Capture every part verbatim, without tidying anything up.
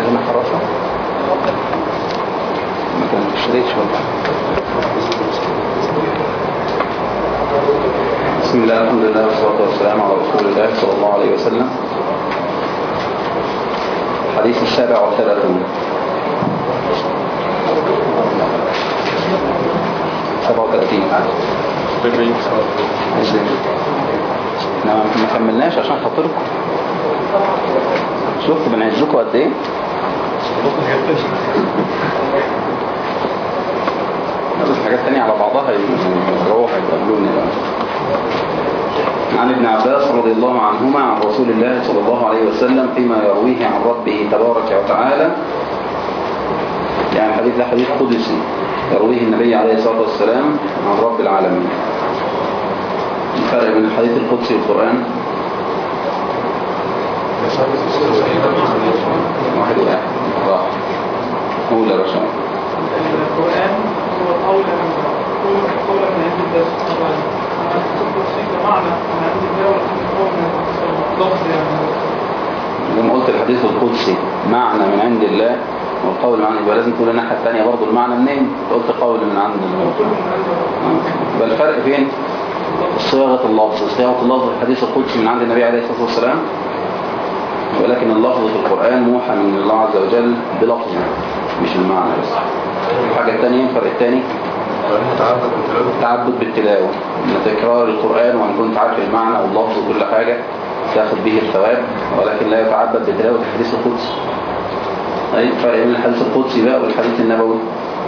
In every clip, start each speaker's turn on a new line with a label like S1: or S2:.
S1: هنا حراسة ما كان اشتريتش والله. بسم الله الحمد لله والصلاة والسلام على رسول الله صلى الله عليه وسلم. الحديث السابع والثلاثون سبعة وثلاثين نعم ما كملناش عشان خاطركم. شفت بنعزكم قد ايه؟ بس حاجات تانية على بعضها يروح يقابلوني. عن ابن عباس رضي الله عنهما عن رسول الله صلى الله عليه وسلم فيما يرويه عن ربه تبارك وتعالى، يعني حديث ده حديث قدسي يرويه النبي عليه الصلاة والسلام عن رب العالمين. الفرق بين الحديث القدسي والقرآن واحد واحد راح قول يا رشاد.
S2: القرآن هو قول قول من عند الله طبعا، القدسي بمعنى من عند الله والقول من لفظ يعني.
S1: لما قلت الحديث القدسي معنى من عند الله والقول من عند الله لازم تقول الناحية الثانية برضو المعنى منين؟ قلت قول من عند الله. يبقى الفرق فين؟ صياغة اللفظ. صياغة اللفظ الحديث القدسي من عند النبي عليه الصلاة والسلام، ولكن اللفظ في القرآن موحى من الله عز وجل بلفظه مش المعنى بس. الحاجة الثانية الفرق الثاني تعبد بالتلاوة، ان تكرار القرآن وان كنت عارف المعنى واللفظ وكل حاجة تاخد به الثواب، ولكن لا يتعبد بتلاوة الحديث القدسي. طيب فرق بين الحديث القدسي بقى والحديث النبوي.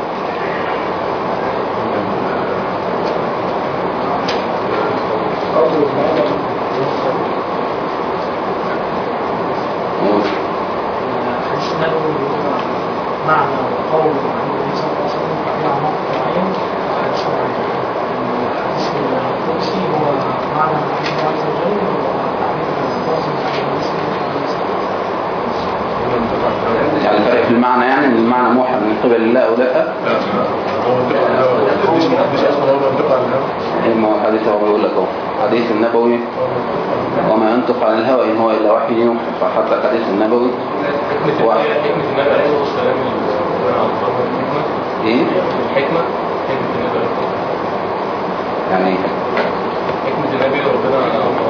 S2: الحديث النبوي معنى وقول عن النبي صلى الله عليه وسلم فيها نقطة معين. الحديث القدسي هو معنى من الله عز وجل وتعبير اللفظ من الله.
S1: يعني الفرق في المعنى، يعني ان المعنى موحى من قبل الله او لا؟ ايه ما هو الحديث هو بيقول لك اهو حديث النبوي وما ينطق عن الهوى ان هو الا وحي يوحى، فحتى الحديث النبوي وحي. ايه
S3: الحكمة حكمة النبي
S1: يعني ايه
S3: حكمة النبي وربنا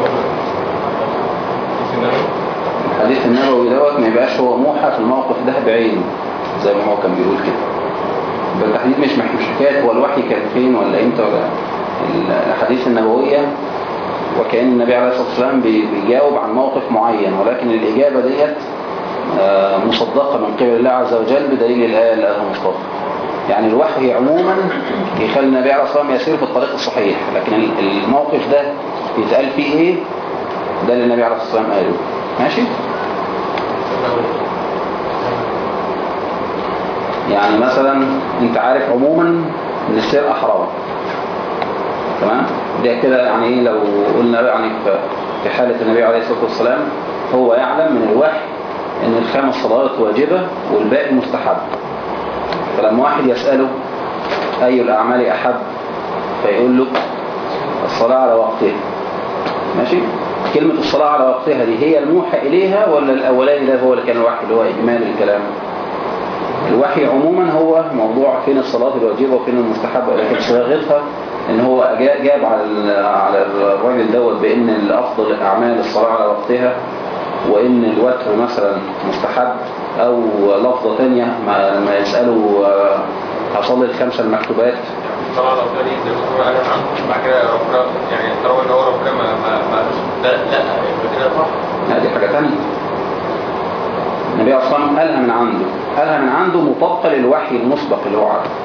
S1: الحديث النبوي دوت ما يبقاش هو موحى في الموقف ده بعينه زي ما هو كان بيقول كده. بالتحديد مش مش حكايه هو الوحي كان فين ولا امتى ولا الحديث النبويه، وكأن النبي عليه الصلاه والسلام بيجاوب عن موقف معين، ولكن الاجابه ديت مصدقه من قبل الله عز وجل بدليل الايه اللي قالها مصطفى. يعني الوحي عموما يخلي النبي عليه الصلاه والسلام يسير في الطريق الصحيح، لكن الموقف ده يتقال فيه ايه ده اللي النبي عليه الصلاه والسلام قاله. ماشي. يعني مثلا انت عارف عموما ان السرقه حرام، تمام؟ ده كده يعني ايه لو قلنا يعني في حالة النبي عليه الصلاة والسلام هو يعلم من الوحي ان الخمس صلوات واجبة والباقي مستحب، فلما واحد يسأله اي الاعمال احب فيقول له الصلاة على وقتها. ماشي. كلمة الصلاة على وقتها دي هي الموحى إليها ولا الأولاني ده هو اللي كان الوحي اللي هو إجمال الكلام؟ الوحي عموما هو موضوع فين الصلاة الواجبة وفين المستحبة، لكن صياغتها إن هو جاب على على الراجل دوت بإن الأفضل الأعمال الصلاة على وقتها، وإن الوتر مثلا مستحب، أو لفظة تانية ما يسألوا هصلي الخمسة المكتوبات
S3: طبعا ربنا دي زي ما قال عنه بعد كده ربنا يعني طالما ان هو ربنا ما ما لا لا يبقى كده صح.
S1: لا دي حاجه ثانيه. النبي اصلا قالها من عنده، قالها من عنده مطابقه للوحي المسبق اللي هو عارفه.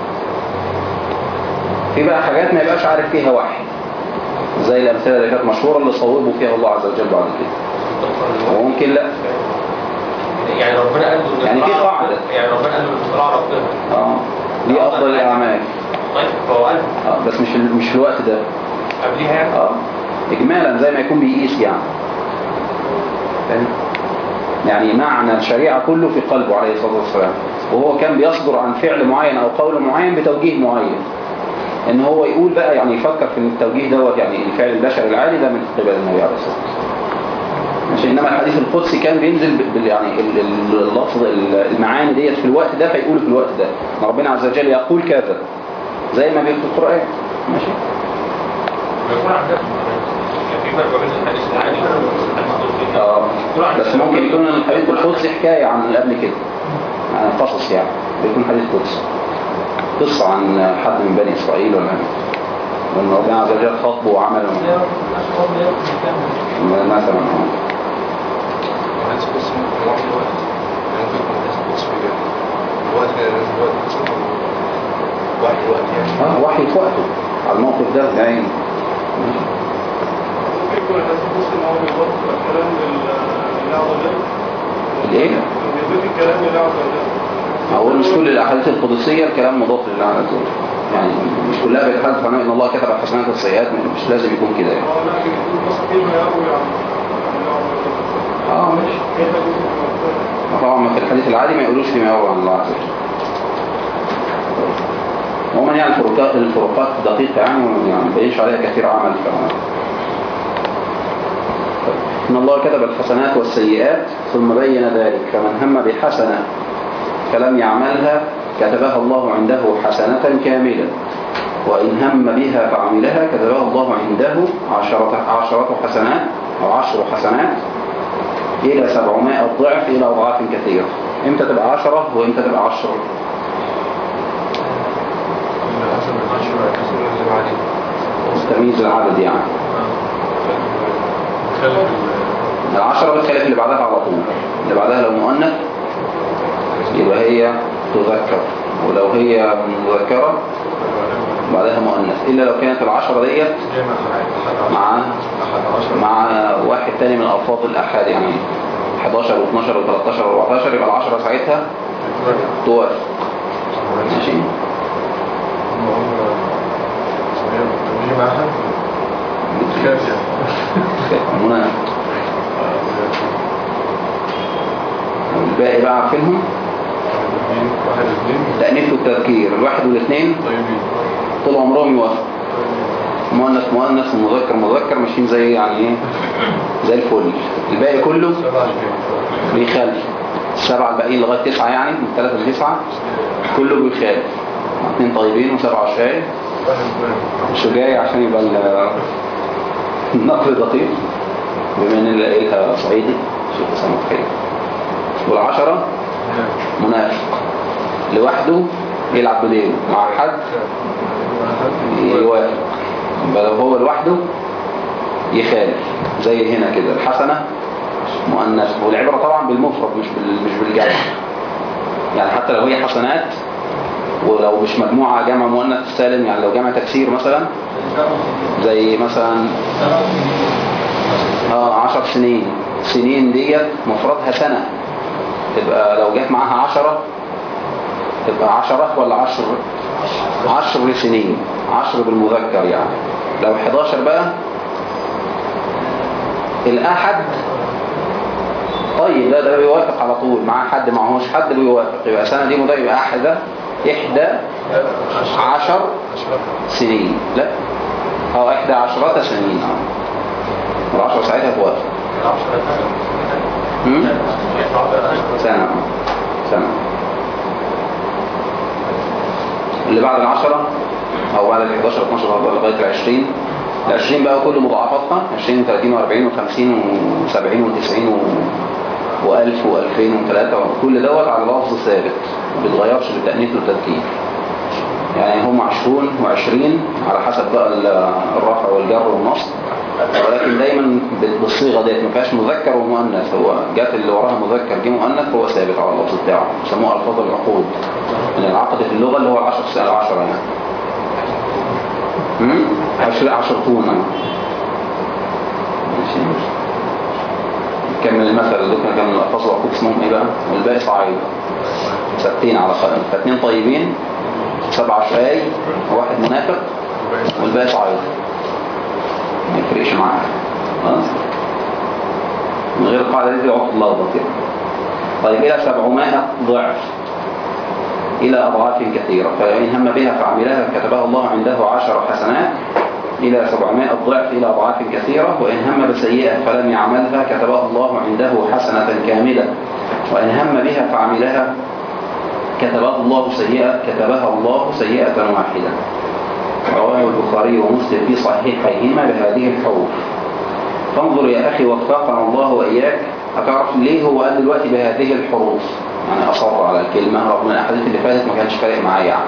S1: في بقى حاجات ما يبقاش عارف فيها وحي زي الامثله اللي كانت مشهوره اللي صوبوا فيها الله عز وجل بعد كده، وممكن لا.
S3: يعني ربنا قال له
S1: يعني في قاعده،
S3: يعني ربنا قال له الصلاه ربنا
S1: اه دي افضل الاعمال.
S3: طيب فهو قال
S1: اه بس مش مش في الوقت ده
S3: قبليها يعني
S1: اه اجمالا زي ما يكون بيقيس يعني. فاهم؟ يعني معنى الشريعه كله في قلبه عليه الصلاه والسلام، وهو كان بيصدر عن فعل معين او قول معين بتوجيه معين، ان هو يقول بقى يعني يفكر في التوجيه دوت يعني الفعل البشري العادي ده من قبل النبي عليه الصلاه والسلام. ماشي. انما الحديث القدسي كان بينزل بال يعني ال- ال- اللفظ ال- المعاني ديت في الوقت ده فيقول في الوقت ده ان ربنا عز وجل يقول كذا زي ما بيقول في القرآن. ماشي.
S3: بيكون عندنا يعني في فرق بين الحديث العادي والحديث
S1: اه
S3: القدسي.
S1: بس ممكن يكون الحديث القدسي حكاية عن اللي قبل كده، يعني قصص، يعني بيكون حديث قدسي قصة عن حد من بني إسرائيل ولا وان ربنا عز وجل خاطبه وعمل مثلا.
S4: الحديث القدسي ممكن واحد الوقت ممكن يكون الحديث القدسي بجد الوقت كده لازم الوقت قصته واحد الوقت يعني
S1: اه وحي في وقته على الموقف ده يعني.
S2: ممكن يكون الحديث القدسي ان هو بيضاف الكلام لله عز وجل.
S1: الايه؟
S2: بيضيف الكلام لله عز وجل.
S1: أقول مش كل الأحاديث القدسية الكلام مضاف لله عز وجل، يعني مش كلها بتحدث عن ان الله كتب الحسنات والسيئات، مش لازم يكون كده يعني.
S2: اه لا بيكون بس كلمة يروي عن الله عز وجل.
S1: اه ماشي.
S2: كيف يكون
S1: طبعا في الحديث العادي ما يقولوش فيما يروي عن الله عز وجل. عموما يعني الفروقات الفروقات دقيقة يعني ما بينش عليها كثير عمل. ف... إن الله كتب الحسنات والسيئات ثم بين ذلك فمن هم بحسنة فلم يعملها كتبها الله عنده حسنة كاملة وإن هم بها فعملها كتبها الله عنده عشرة, عشرة حسنات أو عشر حسنات إلى سبعمائة ضعف إلى أضعاف كثيرة. إمتى تبقى عشرة وإمتى تبقى عشر؟
S4: حسب العشرة كسر اللي بعدين
S1: تمييز العدد يعني. العشرة بتخلف اللي بعدها على طول، اللي بعدها لو مؤنث يبقى هي تذكر، ولو هي مذكرة بعدها مؤنث، إلا لو كانت العشرة ديت مع مع واحد تاني من ألفاظ الأحاد يعني حداشر واثناشر وثلاثتاشر واربعتاشر يبقى العشرة ساعتها توافق. ماشي. منافق. الباقي بقى عارفينهم التأنيث والتذكير الواحد والاثنين طول عمرهم يوافق، مؤنث مؤنث ومذكر مذكر ماشيين زي يعني ايه زي الفل. الباقي كله بيخالف. السبعة الباقيين لغاية تسعة يعني من ثلاثة لتسعة كله بيخالف. اثنين طيبين وسبعة شاي شجاعي عشان يبقى النقل دقيق بما ان اللي قايلها صعيدي شيخ اسامه خير. والعشرة منافق لوحده يلعب بديله مع حد يوافق، بل لو هو لوحده يخالف زي هنا كده. الحسنة مؤنث والعبرة طبعا بالمفرد مش بال... مش بالجمع يعني، حتى لو هي حسنات ولو مش مجموعة جمع مؤنث سالم يعني لو جمع تكسير مثلا زي مثلا اه عشر سنين سنين ديت مفردها سنة تبقى لو جت معاها عشرة تبقى عشرة ولا عشر عشر سنين عشر بالمذكر يعني. لو حداشر بقى الأحد طيب ده ده بيوافق على طول مع حد معهوش حد بيوافق يبقى سنة دي مضايق يبقى أحد إحدى عشر سنين لا أو إحدى عشرة سنين اه العشرة ساعتها توافق سنة سنة. اللي بعد العشرة أو بعد الحداشر اتناشر لغاية العشرين العشرين بقى كل مضاعفاتها عشرين وثلاثين واربعين وخمسين وسبعين وتسعين وألف وألفين وثلاثة كل دوت على لفظ ثابت ما بيتغيرش بالتأنيث والتذكير يعني هم عشرون وعشرين على حسب بقى الرفع والجر والنصب ولكن دايما بالصيغه ديت ما فيهاش مذكر ومؤنث هو جات اللي وراها مذكر جه مؤنث هو ثابت على اللفظ بتاعه يسموه الفاظ العقود من العقد في اللغه اللي هو عشر سنة عشرة يعني امم عشر عشرتون ماشي. كمل المثل اللي كان من الفاظ العقود اسمهم ايه بقى والباقي صعيد ستين على خمسة فاثنين طيبين سبعة شاي وواحد منافق والباقي صعيد ما يفرقش معاك خلاص من غير القاعدة دي عقد لخبط يعني. طيب إلى سبعمائة ضعف إلى أضعاف كثيرة فإن هم بها فعملها كتبها الله عنده عشر حسنات إلى سبعمائة ضعف إلى أضعاف كثيرة. وإن هم بسيئة فلم يعملها كتبها الله عنده حسنة كاملة، وإن هم بها فعملها كتبها الله سيئة كتبها الله سيئة واحدة. رواه البخاري ومسلم في صحيحيهما بهذه الحروف. فانظر يا أخي وفقنا الله وإياك، هتعرف ليه هو قال دلوقتي بهذه الحروف، يعني أصر على الكلمة رغم من الأحاديث اللي فاتت ما كانش فارق معايا يعني.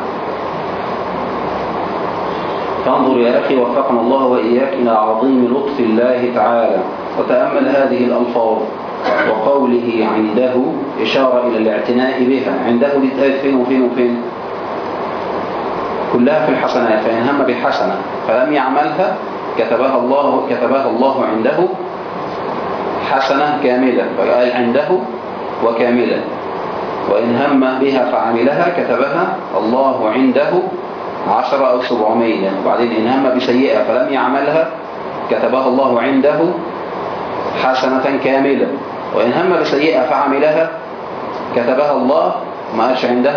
S1: فانظر يا أخي وفقنا الله وإياك إلى عظيم لطف الله تعالى، وتأمل هذه الألفاظ وقوله عنده إشارة إلى الاعتناء بها. عنده دي تقال فين وفين وفين؟ كلها في الحسنات. فإن هم بحسنة فلم يعملها كتبها الله كتبها الله عنده حسنة كاملة، فقال عنده وكاملة. وإن هم بها فعملها كتبها الله عنده عشرة أو سبعمية. وبعدين إن هم بسيئة فلم يعملها كتبها الله عنده حسنة كاملة. وإن هم بسيئة فعملها كتبها الله ما قالش عنده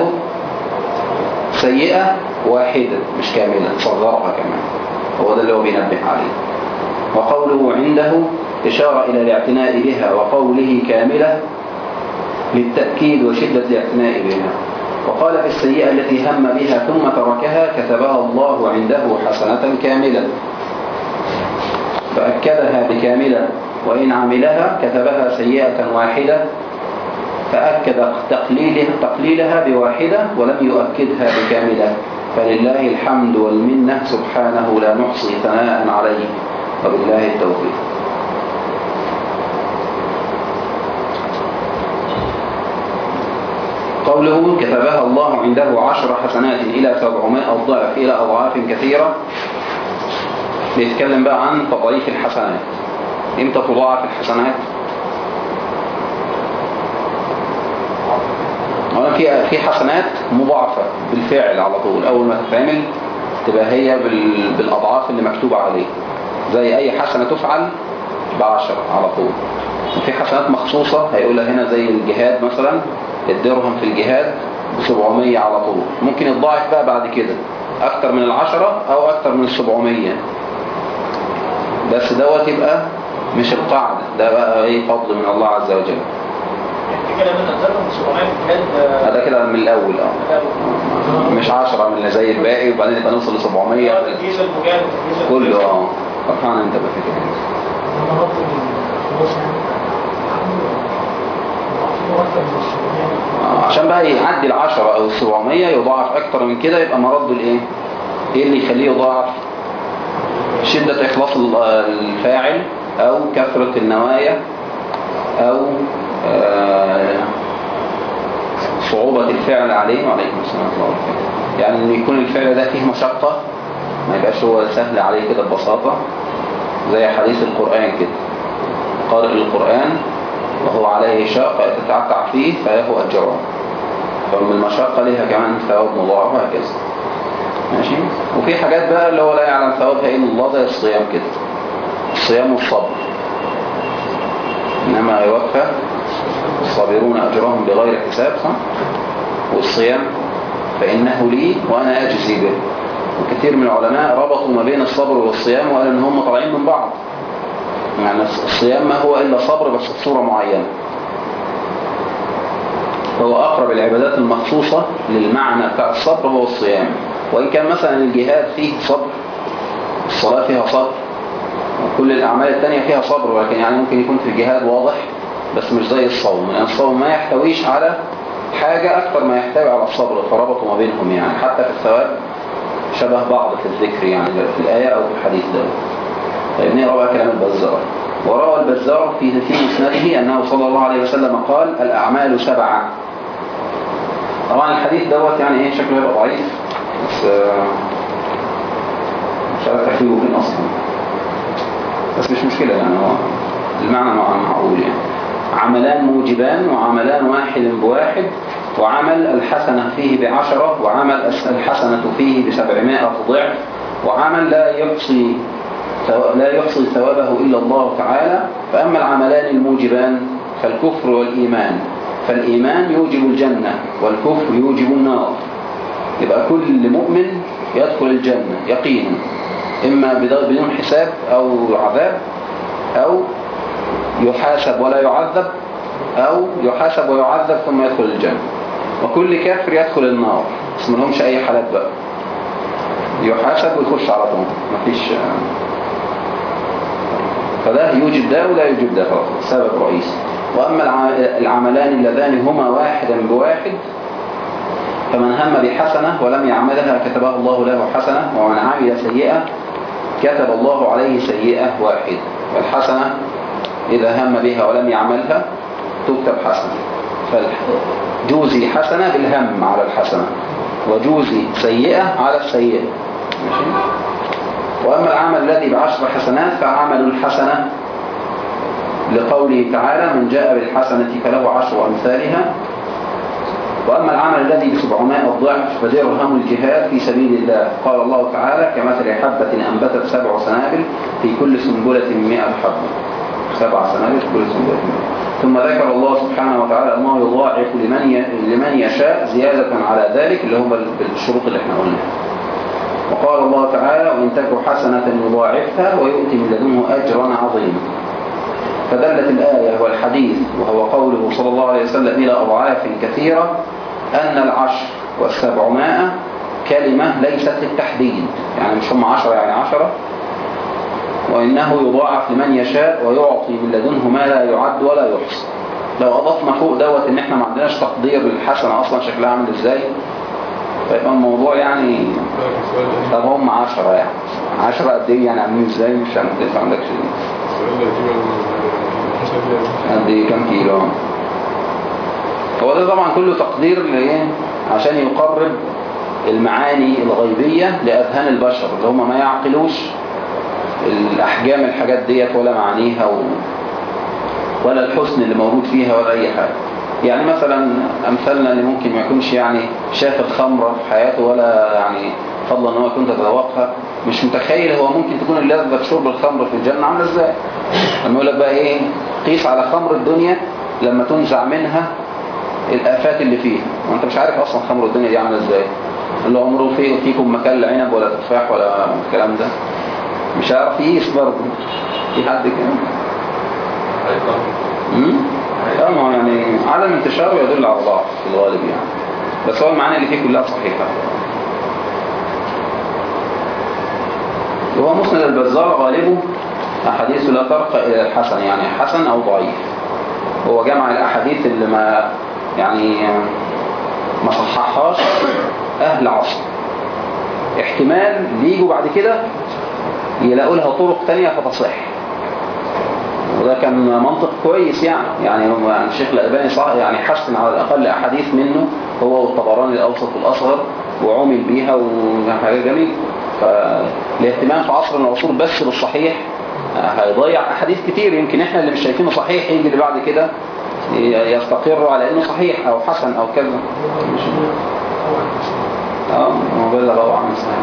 S1: سيئة واحدة مش كاملة، صغرها كمان. هو ده اللي هو بينبه عليه. وقوله عنده إشارة إلى الاعتناء بها، وقوله كاملة للتأكيد وشدة الاعتناء بها. وقال في السيئة التي هم بها ثم تركها كتبها الله عنده حسنة كاملة، فأكدها بكاملة. وإن عملها كتبها سيئة واحدة، فأكد تقليلها, تقليلها بواحدة ولم يؤكدها بكاملة. فلله الحمد والمنة سبحانه لا نحصي ثناء عليه، وبالله التوفيق. قوله كتبها الله عنده عشر حسنات إلى سبعمائة ضعف إلى أضعاف كثيرة، بيتكلم بقى عن تضعيف الحسنات. امتى تضاعف الحسنات؟ في في حسنات مضاعفة بالفعل على طول، أول ما تتعمل تبقى هي بالأضعاف اللي مكتوبة عليه، زي أي حسنة تفعل بعشر على طول. وفي حسنات مخصوصة هيقولها هنا زي الجهاد مثلا، الدرهم في الجهاد بسبعمية على طول. ممكن يتضاعف بقى بعد كده أكتر من العشرة أو أكتر من السبعمية، بس دوت يبقى مش القاعدة، ده بقى ايه فضل من الله عز وجل.
S3: كده من الدرهم سبعمية الجهاد
S1: هذا كده من الأول اه مش عشرة من اللي زي الباقي وبعدين يبقى نوصل لسبعمية كله. اه فرحان انت بقى كده. عشان بقى يعدي العشرة او السبعمية يضاعف اكتر من كده، يبقى مرده الايه ايه اللي يخليه يضاعف؟ شدة اخلاص الفاعل او كثرة النوايا او صعوبة الفعل عليه. وعليكم السلام ورحمة الله وبركاته. يعني ان يكون الفعل ده فيه مشقة، ما يبقاش هو سهل عليه كده ببساطة، زي حديث القرآن كده، قارئ القرآن وهو عليه شاق يتتعتع فيه فله أجران، فمن المشقة لها كمان ثواب مضاعف وهكذا. ماشي. وفي حاجات بقى اللي هو لا يعلم ثوابها إلا الله، زي الصيام كده، الصيام والصبر، إنما يوفى الصابرون أجرهم بغير حساب، صح؟ والصيام فإنه لي وأنا أجزي به. وكثير من العلماء ربطوا ما بين الصبر والصيام وقالوا إن هم طالعين من بعض، يعني الصيام ما هو إلا صبر بس بصورة معينة، هو أقرب العبادات المخصوصة للمعنى بتاع الصبر هو الصيام. وإن كان مثلا الجهاد فيه صبر، الصلاة فيها صبر، وكل الأعمال التانية فيها صبر، ولكن يعني ممكن يكون في الجهاد واضح بس مش زي الصوم، يعني الصوم ما يحتويش على حاجة أكثر ما يحتوي على الصبر، فربطوا ما بينهم يعني حتى في الثواب شبه بعض في الذكر، يعني في الآية أو في الحديث ده. طيب نقرأ بقى كلام البزار. وروى البزار في في مسنده أنه صلى الله عليه وسلم قال الأعمال سبعة. طبعا الحديث دوت يعني ايه شكله يبقى ضعيف، بس مش عارف تحويله فين أصلا، بس مش مشكلة يعني هو المعنى معقول. يعني عملان موجبان وعملان واحد بواحد، وعمل الحسنة فيه بعشرة، وعمل الحسنة فيه بسبعمائة ضعف، وعمل لا يحصي لا يحصي ثوابه إلا الله تعالى. فأما العملان الموجبان فالكفر والإيمان، فالإيمان يوجب الجنة والكفر يوجب النار. يبقى كل مؤمن يدخل الجنة يقينا، إما بدون حساب أو عذاب، أو يحاسب ولا يعذب، أو يحاسب ويعذب ثم يدخل الجنة. وكل كافر يدخل النار، بس ما لهمش أي حالات بقى، يحاسب ويخش على طول، مفيش. فده يوجب ده ولا يوجب ده، سبب رئيسي. وأما العملان اللذان هما واحدا بواحد، فمن هم بحسنة ولم يعملها كتبها الله له حسنة، ومن عمل سيئة كتب الله عليه سيئة واحدة. والحسنة إذا هم بها ولم يعملها تكتب حسنة، فجوزي حسنة بالهم على الحسنة، وجوزي سيئة على السيئة. وأما العمل الذي بعشر حسنات فعمل الحسنة لقوله تعالى من جاء بالحسنة فله عشر أمثالها. وأما العمل الذي بسبعمائة ضعف فدرهم الجهاد في سبيل الله، قال الله تعالى كمثل حبة أنبتت سبع سنابل في كل سنبلة مئة حبة، سبع سنابل في كل سنبلة مئة. ثم ذكر الله سبحانه وتعالى أنه يضاعف لمن لمن يشاء زيادة على ذلك، اللي هم بالشروط اللي احنا قلناها. وقال الله تعالى وإن تك حسنة يضاعفها ويؤتي من لدنه أجرا عظيما. فدلت الآية والحديث وهو قوله صلى الله عليه وسلم إلى أضعاف كثيرة أن العشر والسبعمائة كلمة ليست للتحديد، يعني مش هم عشرة يعني عشرة، وإنه يضاعف لمن يشاء ويعطي من لدنه ما لا يعد ولا يحصى. لو أضفنا فوق دوت إن إحنا ما عندناش تقدير للحسنة أصلا شكلها عامل إزاي، فيبقى الموضوع يعني طب هم عشرة يعني عشرة قد إيه يعني عاملين إزاي، مش عندك عندك شيء قد إيه كم كيلو. هو ده طبعا كله تقدير لإيه عشان يقرب المعاني الغيبية لأذهان البشر اللي هم ما يعقلوش الأحجام الحاجات ديت ولا معانيها و... ولا الحسن اللي موجود فيها ولا أي حاجة. يعني مثلا أمثالنا اللي ممكن ما يكونش يعني شاف الخمرة في حياته ولا يعني فضلا أنه يكون تتذوقها، مش متخيل هو ممكن تكون اللذة شرب الخمر في الجنة عامله إزاي. لما يقول لك بقى إيه قيس على خمر الدنيا لما تنزع منها الآفات اللي فيها، وأنت مش عارف أصلا خمر الدنيا دي عامله إزاي، اللي عمره فيه فيكم مكان عنب ولا تفاح ولا الكلام ده مش عارف يقيس برضه. في حد كده امم اه يعني عدم انتشاره يدل على ضعف في الغالب يعني، بس هو المعاني اللي فيه كلها صحيحه. وهو مسند البزار غالبه احاديث لا ترقى الى الحسن، يعني حسن او ضعيف. هو جمع الاحاديث اللي ما يعني ما صححهاش اهل عصر، احتمال يجوا بعد كده يلاقوا لها طرق تانية فتصح، وده كان منطق كويس يعني. يعني الشيخ الألباني صح يعني حسن على الأقل أحاديث منه هو والطبراني الأوسط والأصغر وعمل بيها وكان حاجة جميل. فالاهتمام في عصر من العصور بس بالصحيح هيضيع أحاديث كتير، يمكن احنا اللي مش شايفينه صحيح يجي اللي بعد كده يستقر على انه صحيح او حسن او كذا. اه هو بلغ او عن اسمه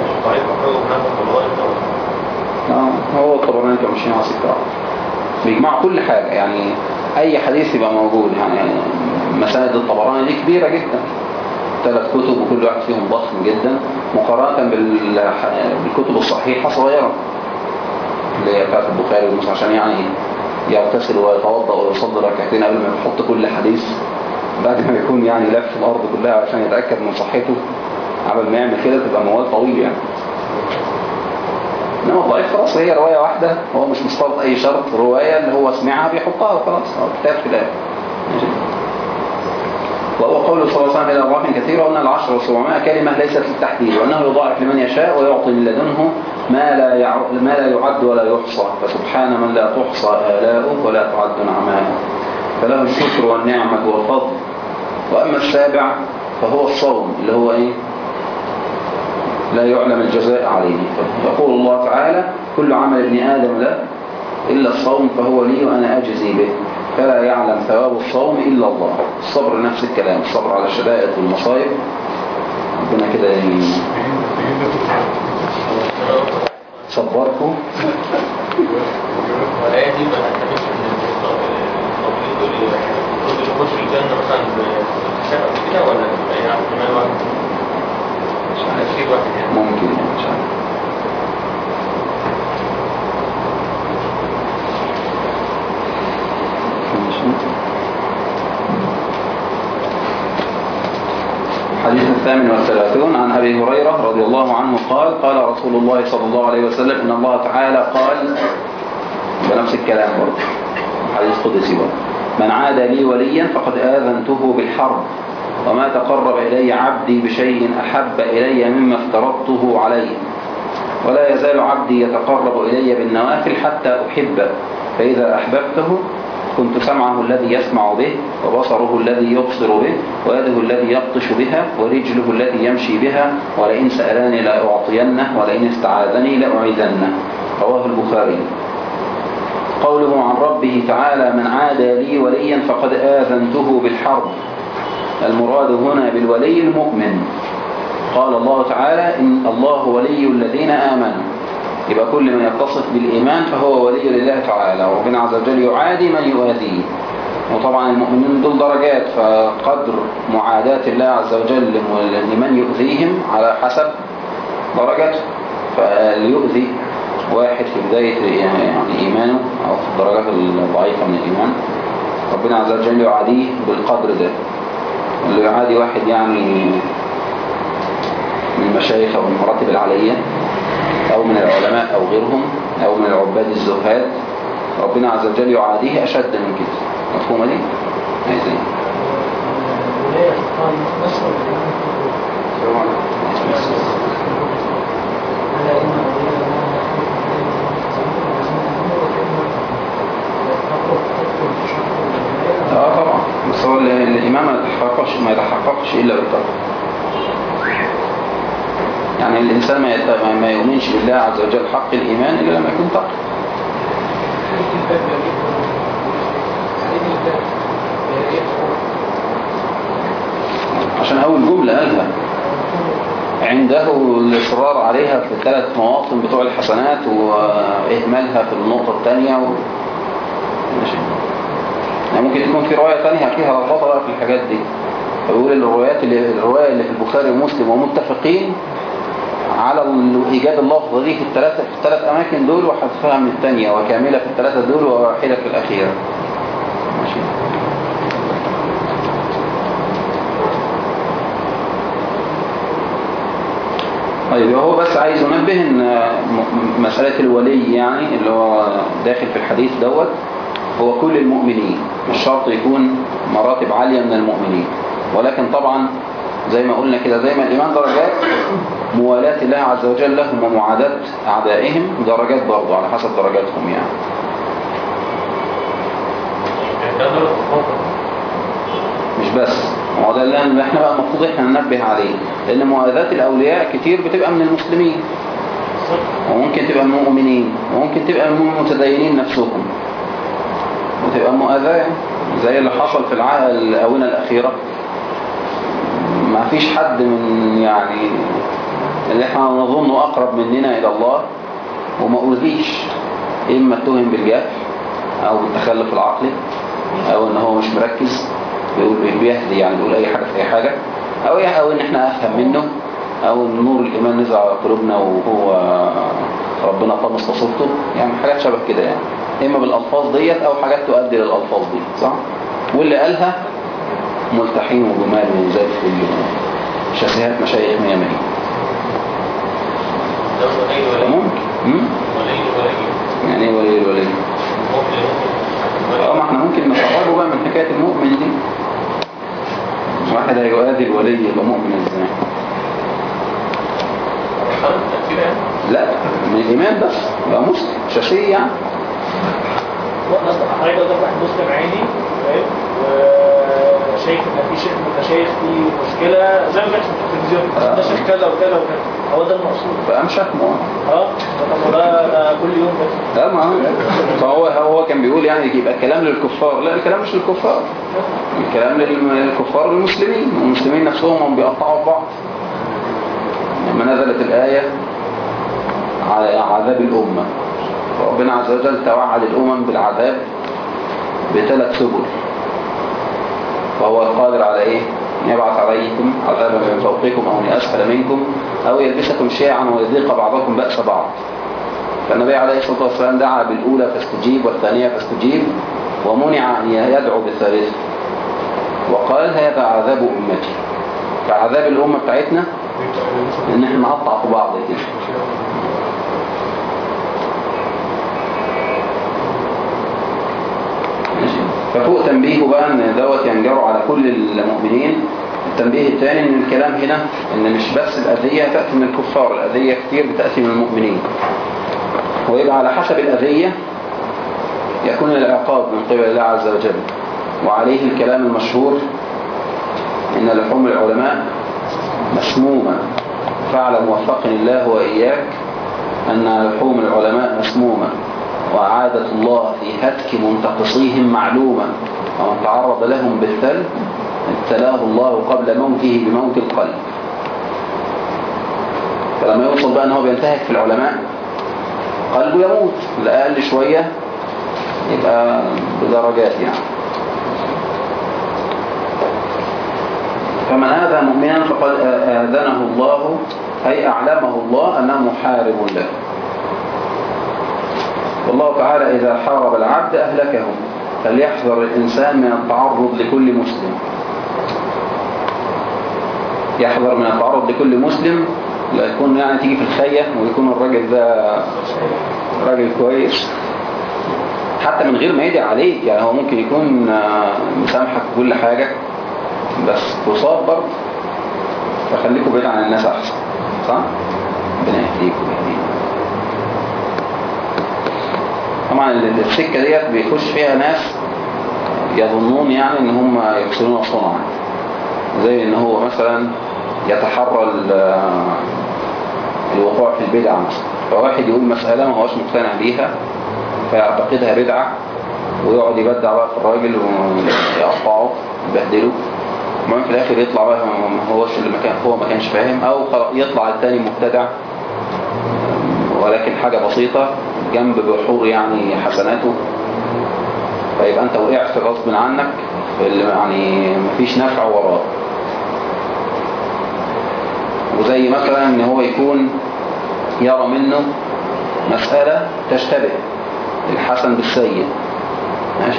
S1: اه هو الطبراني كان ماشيين على سكه بيجمع كل حاجه، يعني اي حديث يبقى موجود. يعني مساند الطبراني دي كبيره جدا، ثلاث كتب وكل واحد فيهم ضخم جدا مقارنه بالكتب الصحيحه صغيره اللي هي بتاعت البخاري ومسلم، عشان يعني يغتسل ويتوضا ويصلي ركعتين قبل ما يحط كل حديث، بعد ما يكون يعني لف الارض كلها عشان يتاكد من صحته. قبل ما يعمل كده تبقى موال طويل يعني. انما الضعيف خلاص هي روايه واحده، هو مش مشترط اي شرط، روايه اللي هو سمعها بيحطها وخلاص، هو كتاب كده. وهو قوله صلى الله عليه وسلم الى اضعاف كثيره وان العشر والسبعمائة كلمه ليست للتحديد، وانه يضاعف لمن يشاء ويعطي من لدنه ما لا يع... ما لا يعد ولا يحصى، فسبحان من لا تحصى آلاؤه ولا تعد نعمائه، فله الشكر والنعمه والفضل. واما السابع فهو الصوم اللي هو ايه لا يعلم الجزاء عليه. يقول الله تعالى كل عمل ابن آدم له إلا الصوم فهو لي وأنا أجزي به، فلا يعلم ثواب الصوم إلا الله. الصبر نفس الكلام، الصبر على الشدائد والمصائب ربنا كده صبركم.
S3: الآية دي ما تعتمدش ان الصابرين دول دول يخشوا الجنة مثلا بشكل كده، ولا هي احتمال واحد؟ مش عارف، في واحد يعني
S1: ممكن مش عارف. الحديث الثامن والثلاثون عن أبي هريرة رضي الله عنه قال قال رسول الله صلى الله عليه وسلم إن الله تعالى قال بنفس الكلام برضه حديث قدسي برضه من عاد لي وليا فقد آذنته بالحرب وما تقرب إلي عبدي بشيء أحب إلي مما افترضته عليه ولا يزال عبدي يتقرب إلي بالنوافل حتى أحبه فإذا أحببته كنت سمعه الذي يسمع به وبصره الذي يبصر به ويده الذي يبطش بها ورجله التي يمشي بها ولئن سألاني لأعطينه ولئن استعاذني لأعيذنه رواه البخاري. قوله عن ربه تعالى من عاد لي وليا فقد آذنته بالحرب المراد هنا بالولي المؤمن. قال الله تعالى إن الله ولي الذين آمنوا يبقى كل من يتصف بالإيمان فهو ولي لله تعالى وربنا عز وجل يعادي من يؤذيه. وطبعا المؤمنين دول درجات فقدر معاداة الله عز وجل لمن يؤذيهم على حسب درجته فاللي يؤذي واحد في بداية يعني إيمانه أو في الدرجات الضعيفة من الإيمان ربنا عز وجل يعاديه بالقدر ده. اللي يعادي واحد يعني من المشايخ أو من المراتب العالية أو من العلماء أو غيرهم أو من العباد الزهاد ربنا عز وجل يعاديه أشد من كده. مفهومة دي؟ عايزين اه طبعا بس هو الإمام ما يتحققش ما يتحققش إلا بالتقوى. يعني الإنسان ما ما يؤمنش بالله عز وجل حق الإيمان إلا لما يكون تقوى. عشان أول جملة قالها عنده الإصرار عليها في الثلاث مواطن بتوع الحسنات وإهمالها في النقطة الثانية و... ماشي. يعني ممكن تكون في رواية ثانية فيها لخبطة في الحاجات دي فبيقول الروايات اللي الرواية اللي في البخاري ومسلم ومتفقين على إيجاد اللفظة دي في الثلاثة في الثلاث أماكن دول وحذفها من الثانية وكاملة في الثلاثة دول وواحدة في الأخيرة. ماشي. طيب هو بس عايز ينبه ان مسألة الولي يعني اللي هو داخل في الحديث دوت هو كل المؤمنين مش شرط يكون مراتب عالية من المؤمنين ولكن طبعا زي ما قلنا كده زي ما الإيمان درجات موالاة الله عز وجل لهم ومعاداة أعدائهم درجات برضو على حسب درجاتهم يعني. مش بس هو ده اللي احنا بقى المفروض احنا ننبه عليه لأن موالاة الأولياء كتير بتبقى من المسلمين وممكن تبقى من المؤمنين وممكن تبقى من المتدينين نفسهم وتبقى مؤذاة زي اللي حصل في الآونة الأخيرة. ما فيش حد من يعني اللي احنا نظنه أقرب مننا إلى الله وما أوذيش إما اتهم بالجهل أو بالتخلف العقلي أو إن هو مش مركز بيقول بيهدي يعني بيقول أي حاجة في أي حاجة أو أو إن احنا أفهم منه أو إن نور الإيمان نزع على قلوبنا وهو ربنا طمس بصيرته يعني حاجات شبه كده يعني إما بالألفاظ ديت أو حاجات تؤدي للألفاظ دي صح؟ واللي قالها ملتحين وجمال وزي في شخصيات مشايخ مية مية. ممكن يعني ايه ولي الولي؟ اه ما احنا ممكن نخرجه بقى من حكاية المؤمن دي. واحد هيؤذي الولي يبقى مؤمن ازاي؟ لا من الإيمان بس يبقى مسلم شخصية يعني.
S5: حضرتك ده واحد مسلم عادي فاهم وشايف ان في شيخ من المشايخ في مشكله زي ما بيحصل في التلفزيون ده شيخ كذا وكذا وكذا هو ده المقصود
S1: بقى مش شكمه
S5: اه طب ده ده كل يوم بس
S1: لا ما هو هو كان بيقول يعني يبقى الكلام للكفار لا الكلام مش للكفار الكلام للكفار المسلمين والمسلمين نفسهم هم بيقطعوا بعض لما نزلت الآية على عذاب الأمة ربنا عز وجل توعد الأمم بالعذاب بثلاث سبل فهو القادر على إيه؟ يبعث عليكم عذابا من فوقكم أو من أسفل منكم أو يلبسكم شيعا ويذيق بعضكم بأس بعض. فالنبي عليه الصلاة والسلام دعا بالأولى فاستجيب والثانية فاستجيب ومنع أن يدعو بالثالثة وقال هذا عذاب أمتي فعذاب الأمة بتاعتنا إن احنا نقطع في بعض كده. ماشي. ففوق تنبيهه بقى ان دوت ينجروا على كل المؤمنين. التنبيه الثاني ان الكلام هنا ان مش بس الأذية تأتي من الكفار، الأذية كتير بتأتي من المؤمنين، ويبقى على حسب الأذية يكون العقاب من قبل الله عز وجل. وعليه الكلام المشهور إن لحوم العلماء مسمومة، فاعلم وفقني الله وإياك أن لحوم العلماء مسمومة، وعادة الله في هتك منتقصيهم معلومة، ومن تعرض لهم بالثل ابتلاه الله قبل موته بموت القلب. فلما يوصل بقى أنه بينتهك في العلماء قلبه يموت، لأقل شوية يبقى بدرجات يعني. فمن آذى مؤمنا فقد آذنه الله، أي أعلمه الله أنه محارب له. والله تعالى إذا حارب العبد أهلكه، فليحذر الإنسان من التعرض لكل مسلم. يحذر من التعرض لكل مسلم، لا يكون يعني تيجي في الخية ويكون الراجل ده راجل كويس حتى من غير ما يدعي عليك، يعني هو ممكن يكون مسامحك كل حاجة بس تصاب برضه. فخليكوا بعيد عن الناس أحسن، صح؟ ربنا يهديكم ويهدينا. طبعا السكة ديت بيخش فيها ناس يظنون يعني ان هم يحسنون صنعا، زي ان هو مثلا يتحرى الوقوع في البدعة مثلا. فواحد يقول مسألة ما هوش مقتنع بيها فيعتقدها بدعة، ويقعد يبدع بقى في الراجل ويقطعه يبهدله، المهم في الاخر يطلع بقى ما هوش اللي مكان هو ما كانش فاهم، او يطلع التاني مبتدع ولكن حاجة بسيطة جنب بحور يعني حسناته، فيبقى انت وقعت غصب عنك اللي يعني مفيش نفع وراه. وزي مثلا ان هو يكون يرى منه مسألة تشتبه الحسن بالسيء، ماشي،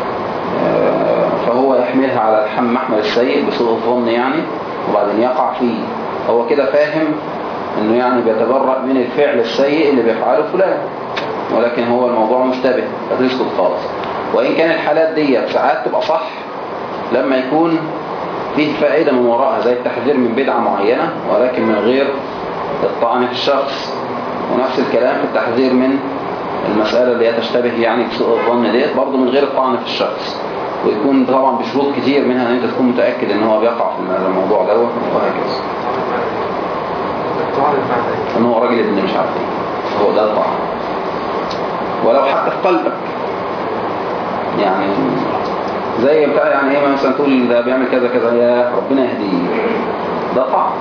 S1: فهو يحملها على المحمل السيء بسوء الظن يعني، وبعدين يقع فيه. هو كده فاهم انه يعني بيتبرأ من الفعل السيء اللي بيفعله فلان، ولكن هو الموضوع مشتبه فتسكت خالص. وإن كان الحالات دي ساعات تبقى صح لما يكون فيه فائدة من وراءها، زي التحذير من بدعة معينة ولكن من غير الطعن في الشخص، ونفس الكلام في التحذير من المسألة اللي هي تشتبه يعني بسوء الظن ديت برضه من غير الطعن في الشخص، ويكون طبعا بشروط كتير منها ان انت تكون متأكد ان هو بيقع في الموضوع دوت وهكذا. ان هو راجل ابن مش عارف ايه، هو ده الطعن. ولو حتى في قلبك يعني زي بتاع يعني ايه مثلا تقول ده بيعمل كذا كذا يا ربنا يهديه، ده طعن.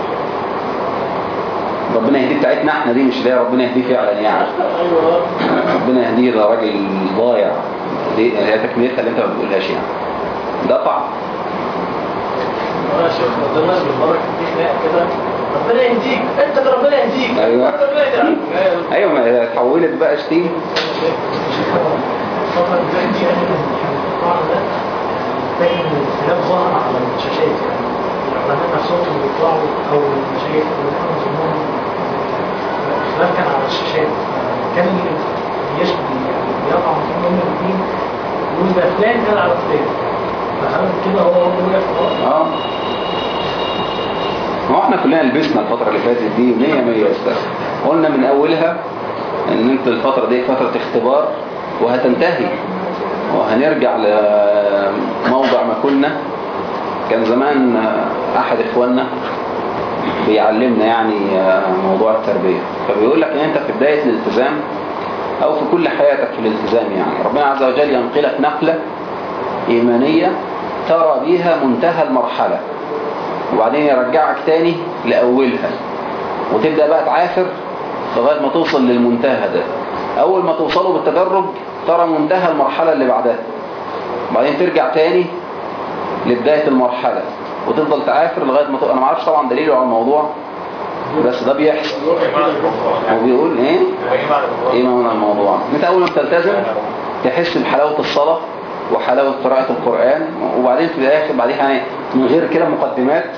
S1: ربنا يهديه بتاعتنا احنا دي، مش لا ربنا يهديه فعلا يعني ربنا يهديه ده راجل ضايع، دي هي تكملتها اللي انت ما بتقولهاش يعني، ده طعن.
S5: يا شيخ ده الناس بالبركه دي خناقه كده، ربنا يهديك انت ده ربنا يهديك.
S1: ايوه ايوه ما هي اتحولت بقى شتيم.
S6: الفترة اللي فاتت دي يعني القطاع ده باين ان الخلاف ظهر على الشاشات، يعني العلماء نفسهم اللي بيطلعوا او المشايخ اللي كانوا يسموهم الخلاف كان على الشاشات، كان اللي يشبه يعني بيقع فيهم هم الاثنين يقول ده فلان قال على فلان، فهل كده هو برضه وقع في الغلط؟
S1: اه ما احنا كلنا لبسنا الفترة اللي فاتت دي مية مية استاذ. قلنا من اولها ان انت الفترة دي فترة اختبار وهتنتهي وهنرجع لموضع ما كنا. كان زمان احد اخواننا بيعلمنا يعني موضوع التربية، فبيقول لك ان انت في بداية الالتزام او في كل حياتك في الالتزام يعني ربنا عز وجل ينقلك نقلة ايمانية ترى بيها منتهى المرحلة، وبعدين يرجعك تاني لأولها، وتبدأ بقى تعافر لغاية ما توصل للمنتهى ده. أول ما توصلوا بالتدرج ترى منتهى المرحلة اللي بعدها، وبعدين ترجع تاني لبداية المرحلة وتفضل تعافر لغاية ما توصل. أنا معرفش طبعا دليله على الموضوع بس ده بيحصل. وبيقول ايه ايه معنى الموضوع؟ انت أول ما تلتزم تحس بحلاوة الصلاة وحلاوة قراءة القرآن، وبعدين في الآخر بعدين يعني من غير كده مقدمات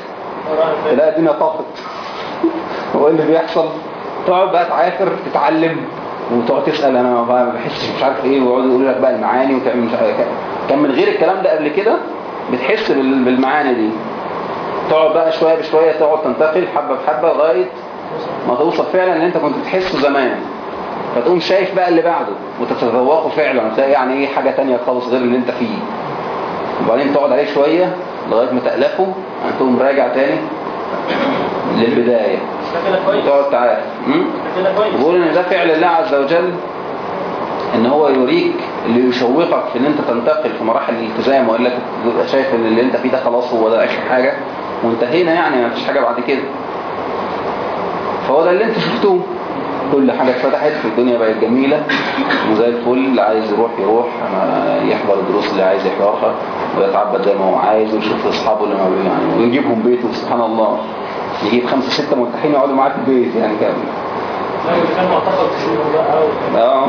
S1: تلاقي الدنيا طافت. هو اللي بيحصل تقعد بقى تعافر تتعلم وتقعد تسأل انا ما بحسش مش عارف ايه، ويقعدوا يقولوا لك بقى المعاني وتعمل مش عارف. كان من غير الكلام ده قبل كده بتحس بالمعاني دي، تقعد بقى شوية بشوية تقعد تنتقل حبة بحبة لغاية ما توصل فعلا اللي انت كنت بتحسه زمان، فتقوم شايف بقى اللي بعده وتتذوقه فعلا، تلاقي يعني ايه حاجة تانية خالص غير اللي انت فيه. وبعدين تقعد عليه شوية لغاية ما تألفه، يعني تقوم راجع تاني للبداية تقعد تعرف. وبقول ان ده فعل الله عز وجل، ان هو يوريك اللي يشوقك في ان انت تنتقل في مراحل الالتزام، وإلا تبقى شايف ان اللي انت فيه ده خلاص هو ده اخر حاجة وانتهينا، يعني ما فيش حاجة بعد كده. فهو ده اللي انت شفتوه، كل حاجة اتفتحت في الدنيا بقت جميلة وزي الفل، اللي عايز يروح يروح يحضر الدروس اللي عايز يحضرها ويتعبد زي ما هو عايز ويشوف اصحابه اللي ما يعني ويجيبهم بيته. سبحان الله، يجيب خمسة ستة ملتحين يقعدوا معاه في البيت يعني كامل.
S6: لا اللي كان معتقد تشوفه بقى
S1: اه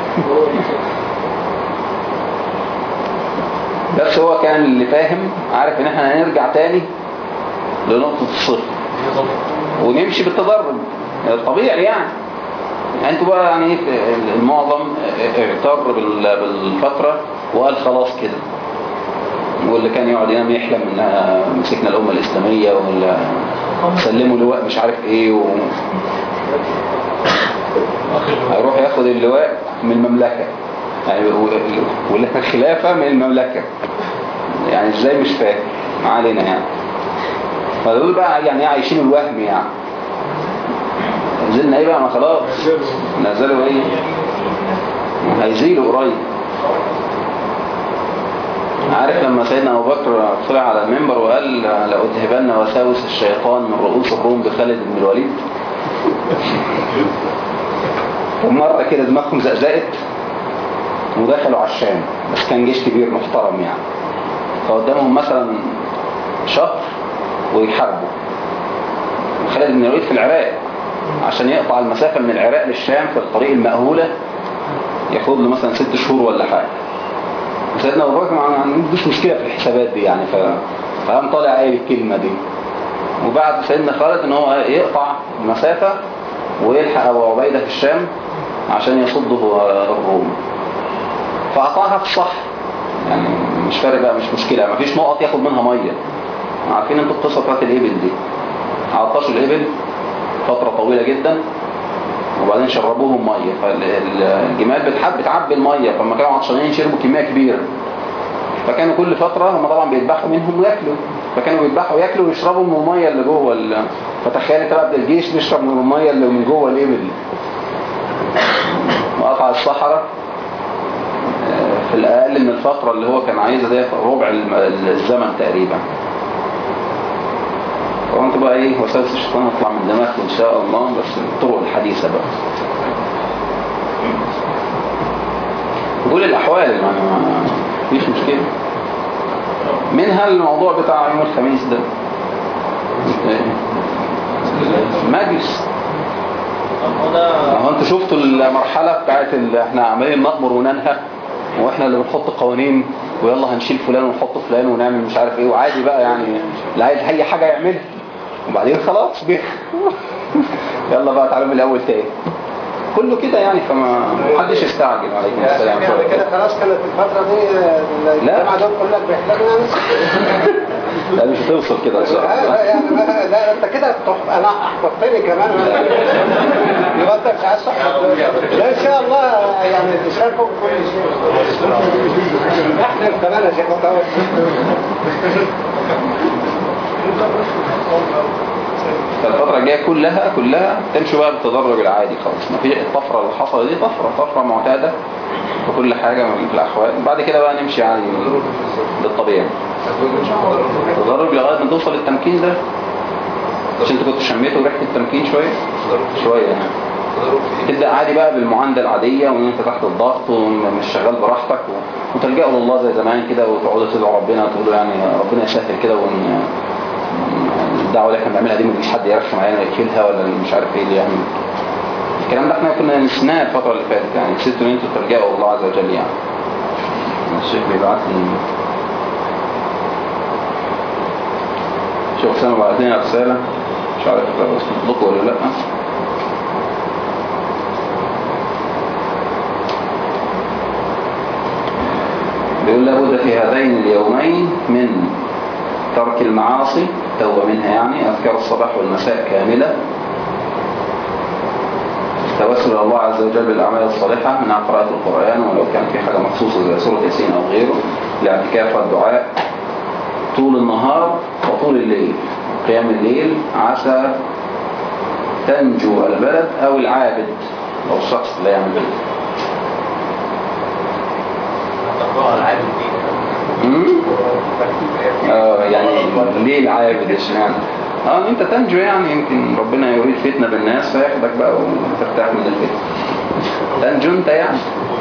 S1: بس هو كان اللي فاهم عارف ان احنا هنرجع تاني لنقطة الصفر ونمشي بالتدرج طبيعي يعني. يعني انتوا بقى يعني المعظم اغتر بالفترة وقال خلاص كده، واللي كان يقعد ينام يحلم ان مسكنا الامة الاسلامية ولا سلموا لواء مش عارف ايه و... هيروح ياخد اللواء من المملكة يعني والخلافة من المملكة، يعني ازاي مش فاهم ما علينا يعني. فدول بقى يعني عايشين الوهم يعني. نزلنا ايه بقى؟ ما خلاص نزلوا ايه، هيزيلوا قريب. عارف لما سيدنا ابو بكر طلع على المنبر وقال لأذهبن وساوس الشيطان من رؤوس الروم بخالد بن الوليد، ومرة كده دماغهم زقزقت ودخلوا على الشام، بس كان جيش كبير محترم يعني، فقدامهم مثلا شهر ويحاربوا. خالد بن الوليد في العراق، عشان يقطع المسافة من العراق للشام في الطريق المأهولة ياخد له مثلا ست شهور ولا حاجة. سيدنا ابو بكر ما عندوش مشكلة في الحسابات دي يعني، فقام طالع قايل الكلمة دي. وبعد سيدنا خالد ان هو يقطع المسافة ويلحق ابو عبيدة في الشام عشان يصده الروم، فقطعها في الصح يعني، مش فارق بقى، مش مشكلة، ما فيش نقط ياخد منها مية. عارفين انتوا القصة بتاعت الابل دي؟ عطشوا الابل فترة طويلة جدا وبعدين شربوهم مية، فالجمال بتحب بتعبي المية، فلما كانوا عطشانين شربوا كمية كبيرة، فكانوا كل فترة هم طبعا بيذبحوا منهم وياكلوا، فكانوا بيذبحوا وياكلوا ويشربوا من المية اللي جوه ال... فتخيل انت بقى الجيش بيشرب من المية اللي من جوه الابل. وقطع الصحراء في الأقل من الفترة اللي هو كان عايزها دي ربع الزمن تقريبا. وانت بقى ايه وساوس الشيطان هطلع من دماغك ان شاء الله، بس الطرق الحديثة بقى قول الأحوال ما فيش مشكلة. منها الموضوع بتاع يوم الخميس ده مجلس. هو انتوا شفتوا المرحلة بتاعت اللي احنا عمالين نأمر وننهى واحنا اللي بنحط قوانين ويلا هنشيل فلان ونحط فلان ونعمل مش عارف ايه، وعادي بقى يعني اللي عايز اي حاجة يعملها، وبعدين خلاص بيه يلا بقى تعالوا من الاول تاني كله كده يعني. فما حدش يستعجل. عليكم السلام.
S7: يعني كده خلاص كانت الفترة دي الجامعة دول كلها بيحتاجنا
S1: لا مش هتوصل كده ان شاء الله.
S7: لا يعني لا, لا انت كده انا احبطتني كمان. يبقى انت مش عايز صحة. لا ان شاء الله يعني تشاركوا بكل شيء. احنا كمان يا شيخ مطاوش.
S1: فالفترة الجاية كلها كلها تمشي بقى بالتدرج العادي خالص، ما في الطفرة اللي حصلت دي طفرة طفرة معتادة في كل حاجة في الأحوال. بعد كده بقى نمشي يعني بالطبيعي التدرج لغاية ما توصل للتمكين ده. مش انت كنت شميته ريحة التمكين شوية شوية يعني. تبدأ عادي بقى بالمعاندة العادية وان انت تحت الضغط ومش شغال براحتك وتلجأوا لله زي زمان كده وتقعدوا تدعوا ربنا وتقولوا يعني ربنا يسهل كده، وان الدعوة اللي احنا بنعملها دي مفيش حد يرخم علينا يقفلها ولا مش عارف ايه اللي يعني. الكلام ده احنا كنا نسناه الفترة اللي فاتت يعني، نسيتوا ان انتوا تلجأوا الله عز وجل يعني. الشيخ بيبعت لي شوف سنة بعدين رسالة مش عارف تطلقوا ولا لا. بيقول لابد في هذين اليومين من ترك المعاصي، توبة منها يعني، أذكار الصباح والمساء كاملة، توسل الله عز وجل بالأعمال الصالحة منها قراءة القرآن ولو كان في حاجة مخصوصة زي سورة ياسين أو غيره، الاعتكاف والدعاء طول النهار وطول الليل، قيام الليل عسى تنجو البلد أو العابد أو الشخص لا يعمل كده.
S3: تقرأ العابد دي
S1: اه يعني ليه العابد اشمعنى؟ اه انت تنجو يعني، يمكن ربنا يريد فتنة بالناس فياخدك بقى وترتاح من الفتنة. تنجو انت يعني،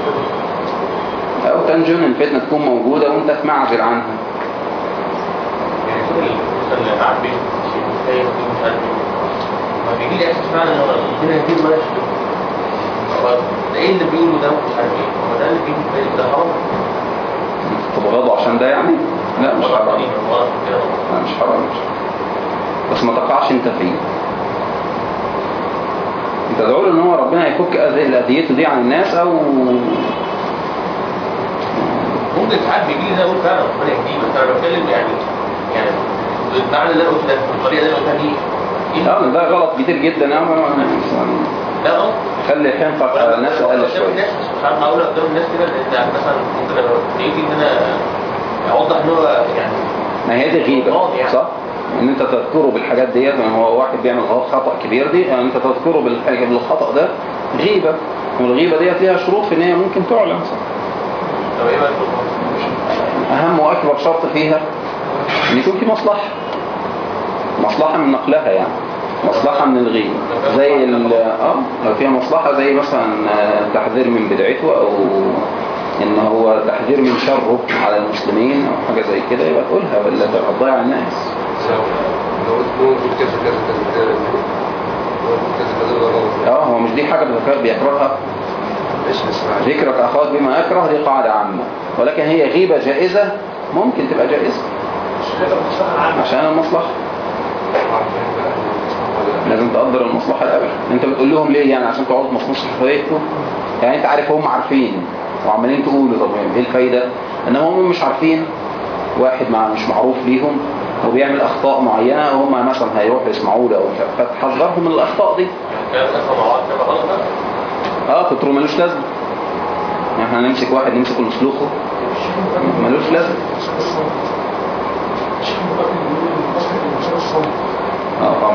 S1: او تنجو ان الفتنة تكون موجودة وانت في معزل عنها.
S3: يعني كل اللي اللي عارف شيء مختلف مش عارف ما بيجي لي احساس فعلا ان ربنا يهديه ولا يشوف ده ايه اللي بيقوله ده مش عارف ايه، هو ده اللي بيجي في بالي ده حرام.
S1: تبغضوا عشان ده يعني؟ لا مش حرام. لا مش حرام، بس ما تقعش انت فيه. انت تدعو له ان هو ربنا يفك اذيته دي عن الناس، او
S3: ممكن ساعات بيجي لي ده اقول فعلا ربنا يهديه، بس انا بتكلم يعني يعني بالمعنى اللي انا قلت ده بالطريقه اللي انا قلتها دي
S1: اه ده غلط كتير جدا. اه
S3: لا اه
S1: خلي حنقك على الناس اقل شويه.
S3: مش عارف اقول قدام الناس كده، لان مثلا ممكن يجي ان انا اوضح ان هو يعني
S1: ما هي دي غيبه يعني. صح ان انت تذكره بالحاجات ديت، يعني هو واحد بيعمل خطأ كبير دي، يعني انت تذكره بالحاجه بالخطأ ده غيبه، والغيبه ديت ليها شروط في ان هي ممكن تعلن. صح.
S3: طب ايه بقى
S1: اهم واكبر شرط فيها ان يكون في مصلحه مصلحه من نقلها، يعني مصلحه من الغيبه، زي ال اه لو فيها مصلحه زي مثلا تحذير من بدعته، او ان هو تحذير من شره على المسلمين او حاجه زي كده، يبقى تقولها ولا تضيع الناس.
S4: لو قلت كذا كذا كذا كذا
S1: اه هو مش دي حاجه بيكرهها. ذكرك اخاك بما يكره دي قاعده عامه، ولكن هي غيبه جائزه، ممكن تبقى جائزه عشان المصلحه. لازم تقدر المصلحه الاول. انت بتقول لهم ليه؟ يعني عشان تقعدوا تمصمصوا في حقيقتكم؟ يعني انت عارف هم عارفين وعمالين تقولوا طب ايه الفايده؟ انما هم مش عارفين، واحد مع مش معروف ليهم وبيعمل اخطاء معينه وهم مثلا هيروحوا يسمعوا له، فتحذرهم من الاخطاء دي. اه كتروا ملوش لازمه. احنا هنمسك واحد نمسك سلوكه ملوش لازمه. اه طبعا.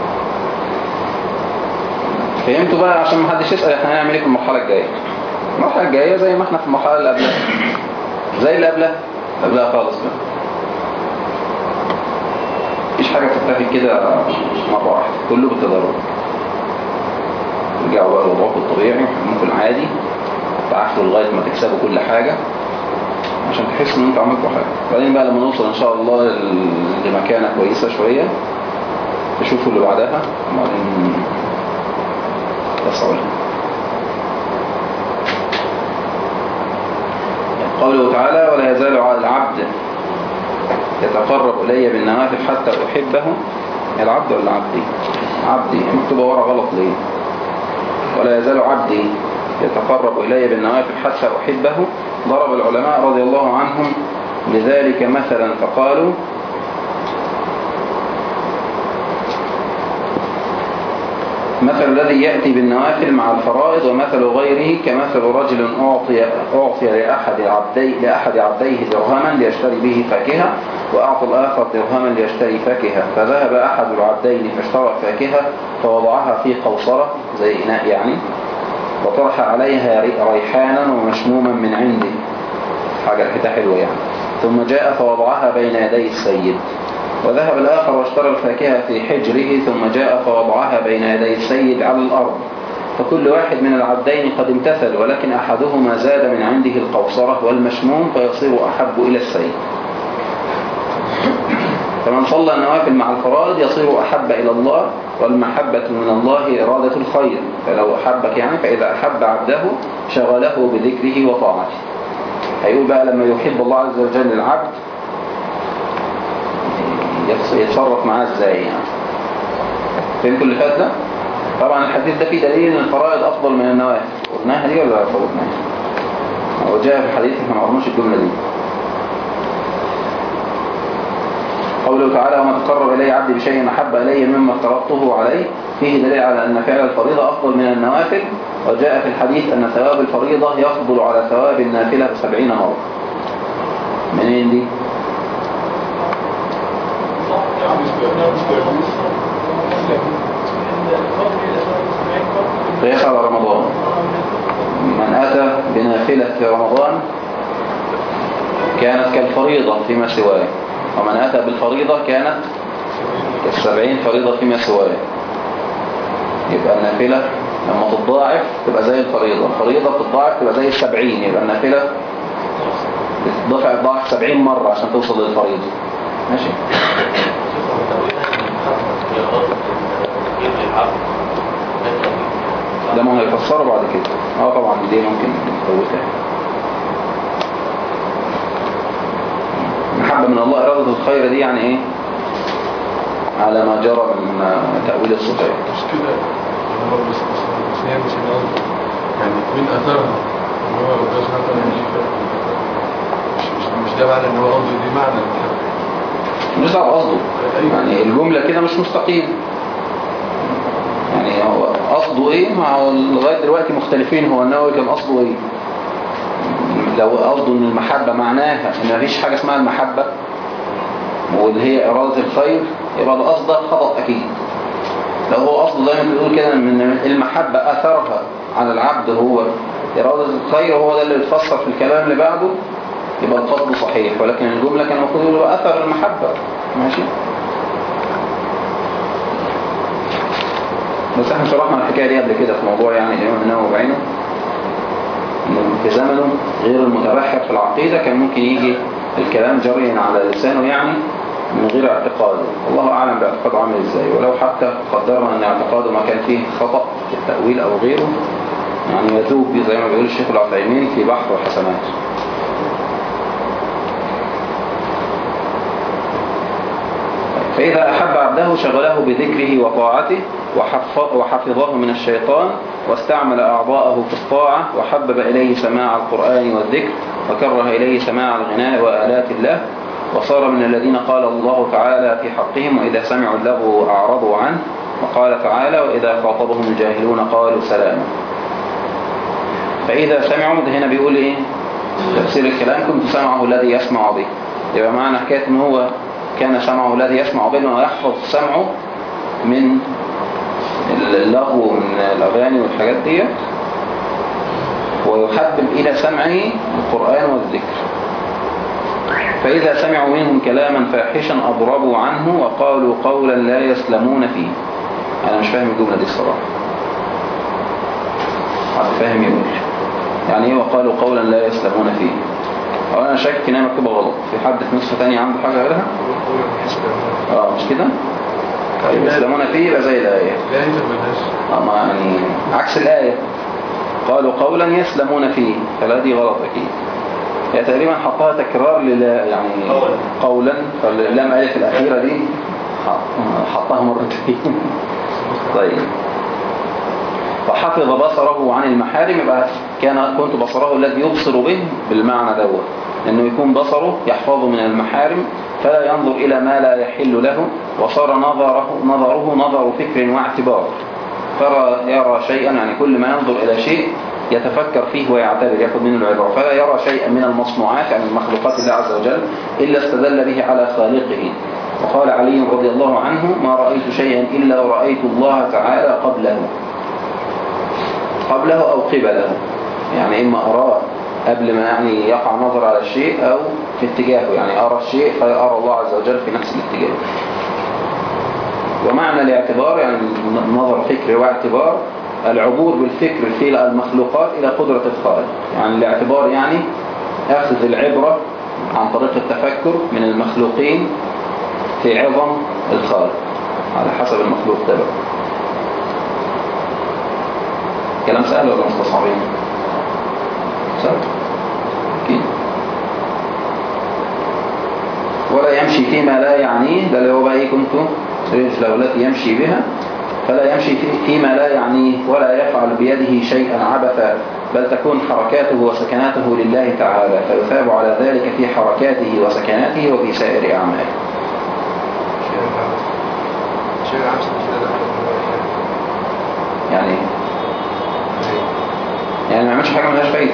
S1: فهمتوا بقى؟ عشان ما حدش يسال احنا هنعمل ايه في المرحله الجايه. المرحله الجايه زي ما احنا في المرحله اللي قبلها، زي اللي قبلها قبلها خالص بقى. مفيش حاجه تتاخد كده مره واحده، كله بالتدرج. ترجعوا بقى لوضعكم الطبيعي ممكن عادي، تعافوا لغايه ما تكسبوا كل حاجه عشان تحسوا ان انتوا عملتوا حاجه. بعدين بقى لما نوصل ان شاء الله لمكانه كويسه شويه تشوفوا اللي بعدها، وبعدين تسعوا لها. قوله تعالى ولا يزال العبد يتقرب إلي بالنوافل حتى أحبه. العبد ولا عبدي؟ عبدي. مكتوبة ورا غلط ليه؟ ولا يزال عبدي يتقرب إلي بالنوافل حتى أحبه. ضرب العلماء رضي الله عنهم لذلك مثلا فقالوا مثل الذي يأتي بالنوافل مع الفرائض ومثل غيره كمثل رجل أعطي, أعطي لأحد, عبدي لأحد عبديه درهما ليشتري به فاكهة، وأعطى الآخر درهما ليشتري فاكهة، فذهب أحد العبدين فاشترى فاكهة فوضعها في قوصرة زي إناء يعني، وطرح عليها ريحانا ومشموما من عنده، حاجة ريحتها حلوة يعني، ثم جاء فوضعها بين يدي السيد. وذهب الآخر واشترى الفاكهة في حجره ثم جاء فوضعها بين يدي السيد على الأرض، فكل واحد من العبدين قد امتثل، ولكن أحدهما زاد من عنده القوصرة والمشموم فيصير أحب إلى السيد. فمن صلى النوافل مع الفرائض يصير أحب إلى الله، والمحبة من الله إرادة الخير، فلو أحبك يعني فإذا أحب عبده شغله بذكره وطاعته. هيقول بقى لما يحب الله عز وجل العبد يتص- يتصرف معاه ازاي يعني. فهمتوا اللي فات ده؟ طبعا الحديث ده فيه دليل ان الفرائض افضل من النوافل. قلناها دي ولا لا قلناها؟ هو جاء في الحديث احنا ما قلناش الجمله دي. قوله تعالى وما تقرب الي عبدي بشيء احب الي مما افترضته عليه، فيه دليل على ان فعل الفريضه افضل من النوافل. وجاء في الحديث ان ثواب الفريضه يفضل على ثواب النافله بسبعين مره. منين دي؟ قياس على رمضان. من أتى بنافلة في رمضان كانت كالفريضة فيما سواه، ومن أتى بالفريضة كانت كالسبعين فريضة فيما سواه. يبقى النافلة لما تتضاعف تبقى زي الفريضة، الفريضة تتضاعف تبقى زي السبعين، يبقى النافلة بتضاعف ضعف سبعين مرة عشان توصل للفريضة. ماشي؟ ده ما هيفسره بعد كده. اه طبعا دي ممكن نفوتها. محبة من الله إرادة الخير دي يعني ايه؟ على ما جرى من تأويل الصفات.
S4: مش كده هو بس بس بس هي مش الأول يعني من أثرها إن هو بس مثلا مش مش مش ده معنى إن هو قصده دي معنى المحبة.
S1: مش دعوة قصده يعني الجملة كده مش مستقيم. يعني هو قصده ايه؟ ما هو لغاية دلوقتي مختلفين. هو النووي كان قصده ايه؟ لو قصده ان المحبة معناها ان مفيش حاجة اسمها المحبة واللي هي إرادة الخير، يبقى ده قصده خطأ أكيد. لو هو قصده زي ما بيقول كده ان المحبة أثرها على العبد هو إرادة الخير، وهو ده اللي بيتفسر في الكلام اللي بعده، يبقى القصد صحيح. ولكن الجملة كان المفروض يقول أثر المحبة. ماشي؟ بس احنا شرحنا الحكاية دي قبل كده في موضوع يعني الإمام النووي بعينه، إنه في زمنه غير المتبحر في العقيدة كان ممكن يجي الكلام جريا على لسانه يعني من غير اعتقاد. الله أعلم باعتقاده عامل إزاي، ولو حتى قدرنا أن اعتقاده ما كان فيه خطأ في التأويل أو غيره، يعني يذوب زي ما بيقول الشيخ العثيمين في بحر الحسنات. فإذا أحب عبده شغله بذكره وطاعته وحفظه من الشيطان، واستعمل أعضاءه في الطاعة، وحبب إليه سماع القرآن والذكر، وكره إليه سماع الغناء وآلات الله، وصار من الذين قال الله تعالى في حقهم وإذا سمعوا اللغو أعرضوا عنه، وقال تعالى وإذا خاطبهم الجاهلون قالوا سلاما. فإذا سمعوا ده هنا بيقول إيه؟ تفسير الكلام كنت سمعه الذي يسمع به. يبقى معنى حكاية إن هو كان سمعه الذي يسمع به ويحفظ سمعه من اللغو ومن الأغاني والحاجات دي، ويحبب إلى سمعه القرآن والذكر. فإذا سمعوا منهم كلاما فاحشا أضربوا عنه وقالوا قولا لا يسلمون فيه. أنا مش فاهم الجملة دي الصراحة. حد فاهم يقول يعني إيه وقالوا قولا لا يسلمون فيه؟ أو أنا شاكك إنها مكتوبة غلط. في حد في نسخة تانية عنده حاجة غيرها؟ آه مش كده؟ طيب يسلمون فيه يبقى زي الآية.
S4: لا هي ملهاش.
S1: آه ما يعني عكس الآية. قالوا قولا يسلمون فيه، فلا دي غلط أكيد. هي تقريبا حطها تكرار للا يعني قولا، فاللام ألف الأخيرة دي حطها مرتين. طيب فحفظ بصره عن المحارم، يبقى كان كنت بصره الذي يبصر به بالمعنى دوت، انه يكون بصره يحفظه من المحارم فلا ينظر الى ما لا يحل له، وصار نظره نظره نظر فكر واعتبار، ترى يرى شيئا يعني كل ما ينظر الى شيء يتفكر فيه ويعتبر ياخذ منه العبره، فلا يرى شيئا من المصنوعات يعني من مخلوقات الله عز وجل الا استدل به على خالقه. وقال علي رضي الله عنه ما رأيت شيئا الا رأيت الله تعالى قبله قبله أو قبله، يعني إما أراه قبل ما يعني يقع نظر على الشيء أو في اتجاهه، يعني أرى الشيء فأرى الله عز وجل في نفس الاتجاه. ومعنى الاعتبار يعني نظر فكر واعتبار العبور بالفكر في المخلوقات إلى قدرة الخالق، يعني الاعتبار يعني أخذ العبرة عن طريق التفكر من المخلوقين في عظم الخالق على حسب المخلوق ده. كلام سهل ولا مستصعبين؟ سهل أكيد. ولا يمشي يمشي فيما لا يعنيه، ده اللي هو بقى ايه كنت رجله التي يمشي بها، فلا يمشي فيما لا يعنيه ولا يفعل بيده شيئا عبثا، بل تكون حركاته وسكناته لله تعالى، فيثاب على ذلك في حركاته وسكناته وفي سائر أعماله. يعني يعني ما يعملش حاجة ملهاش فايدة،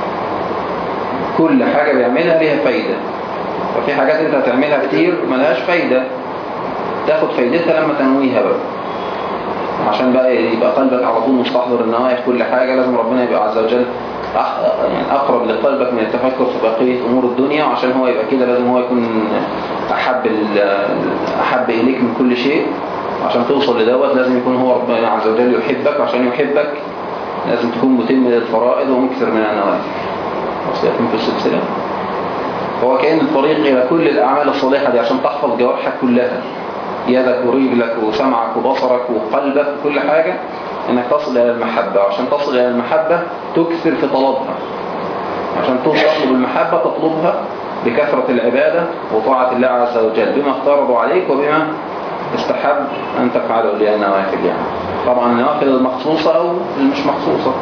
S1: كل حاجة بيعملها ليها فايدة، ففي حاجات انت هتعملها كتير ملهاش فايدة، تاخد فايدتها لما تنويها بقى، عشان بقى يبقى قلبك على طول مستحضر النوايا في كل حاجة. لازم ربنا يبقى عز وجل يعني أقرب لقلبك من التفكر في بقية أمور الدنيا، وعشان هو يبقى كده لازم هو يكون أحب, أحب إليك من كل شيء. عشان توصل لدوت لازم يكون هو ربنا عز وجل يحبك، وعشان يحبك لازم تكون متم للفرائض ومكثر من النوافل. وصيكم في السلسلة. هو كأن الطريق إلى كل الأعمال الصالحة دي عشان تحفظ جوارحك كلها، يدك ورجلك وسمعك وبصرك وقلبك وكل حاجة، انك تصل الى المحبة. وعشان تصل الى المحبة تكثر في طلبها، عشان تطلب المحبة تطلبها بكثرة العبادة وطاعة الله عز وجل بما افترض عليك وبما استحب ان تفعله للنوافل. يعني طبعا النوافل المخصوصة او المش مخصوصة،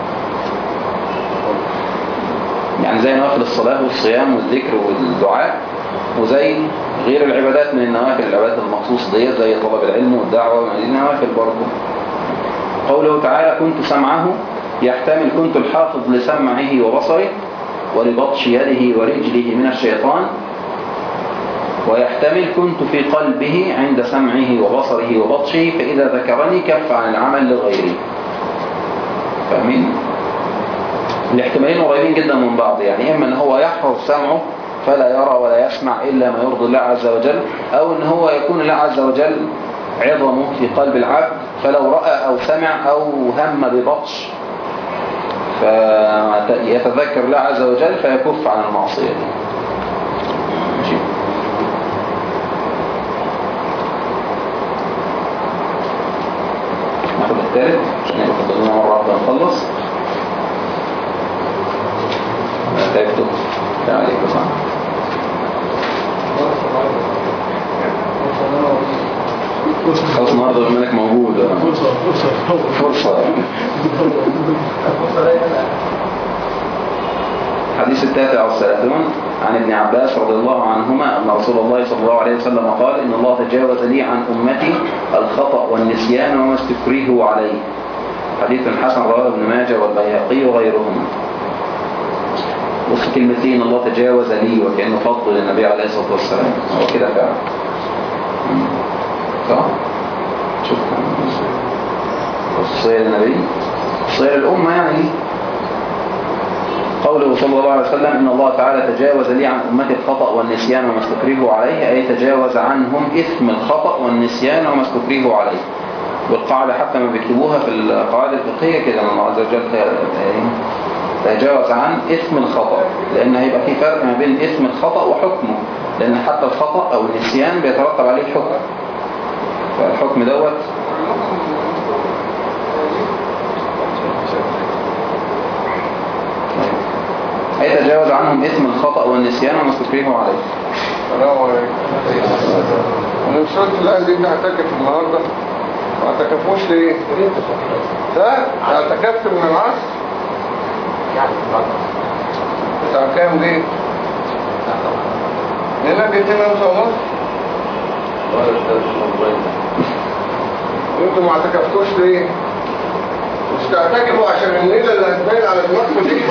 S1: يعني زي نوافل الصلاة والصيام والذكر والدعاء، وزي غير العبادات من النوافل، العبادات المخصوصة دي زي طلب العلم والدعوة من النوافل برضه. قوله تعالى كنت سمعه يحتمل كنت الحافظ لسمعه وبصره ولبطش يده ورجله من الشيطان، ويحتمل كنت في قلبه عند سمعه وبصره وبطشه، فإذا ذكرني كف عن العمل لغيره. فاهمين؟ الاحتمالين قريبين جدا من بعض، يعني إما أن هو يحفظ سمعه فلا يرى ولا يسمع إلا ما يرضي الله عز وجل، أو أن هو يكون الله عز وجل عظمه في قلب العبد، فلو رأى أو سمع أو هم ببطش فيتذكر الله عز وجل فيكف عن المعصية دي. ماشي. ناخد الثالث عشان يبقى فضلنا مرة واحدة نخلص. تعبتوا؟ السلام عليكم. صح؟ خلاص النهارده بما انك موجود فرصة فرصة حديث التاسع والثلاثون عن ابن عباس رضي الله عنهما أن رسول الله صلى الله عليه وسلم قال إن الله تجاوز لي عن أمتي الخطأ والنسيان وما استكرهوا عليه. حديث حسن رواه ابن ماجه والبيهقي وغيرهم. بص كلمتين الله تجاوز لي وكأنه فضل للنبي عليه الصلاة والسلام، هو كده فعلا صح؟ شوف وصية النبي وصية الأمة يعني. قوله صلى الله عليه وسلم إن الله تعالى تجاوز لي عن أمتي الخطأ والنسيان وما استكرهوا عليه، أي تجاوز عنهم إثم الخطأ والنسيان وما استكرهوا عليه. والقاعدة حتى ما بيكتبوها في القواعد الفقهية كده من الله عز وجل تجاوز عن إثم الخطأ، لأن هيبقى في فرق ما بين إثم الخطأ وحكمه، لأن حتى الخطأ أو النسيان بيترتب عليه حكم، فالحكم دوت أي تجاوز عنهم إثم الخطأ والنسيان وما استكرهوا عليه.
S4: السلام عليكم. أنا مش قلت الآن دي هتكف النهاردة ما اعتكفوش ليه؟ ده اعتكفت من العصر بتاع كام دي؟ هنا جيتين خمسة ونص وانتوا ما اعتكفتوش ليه؟ مش تعتكفوا عشان النيلة اللي هتبين على دماغكم دي.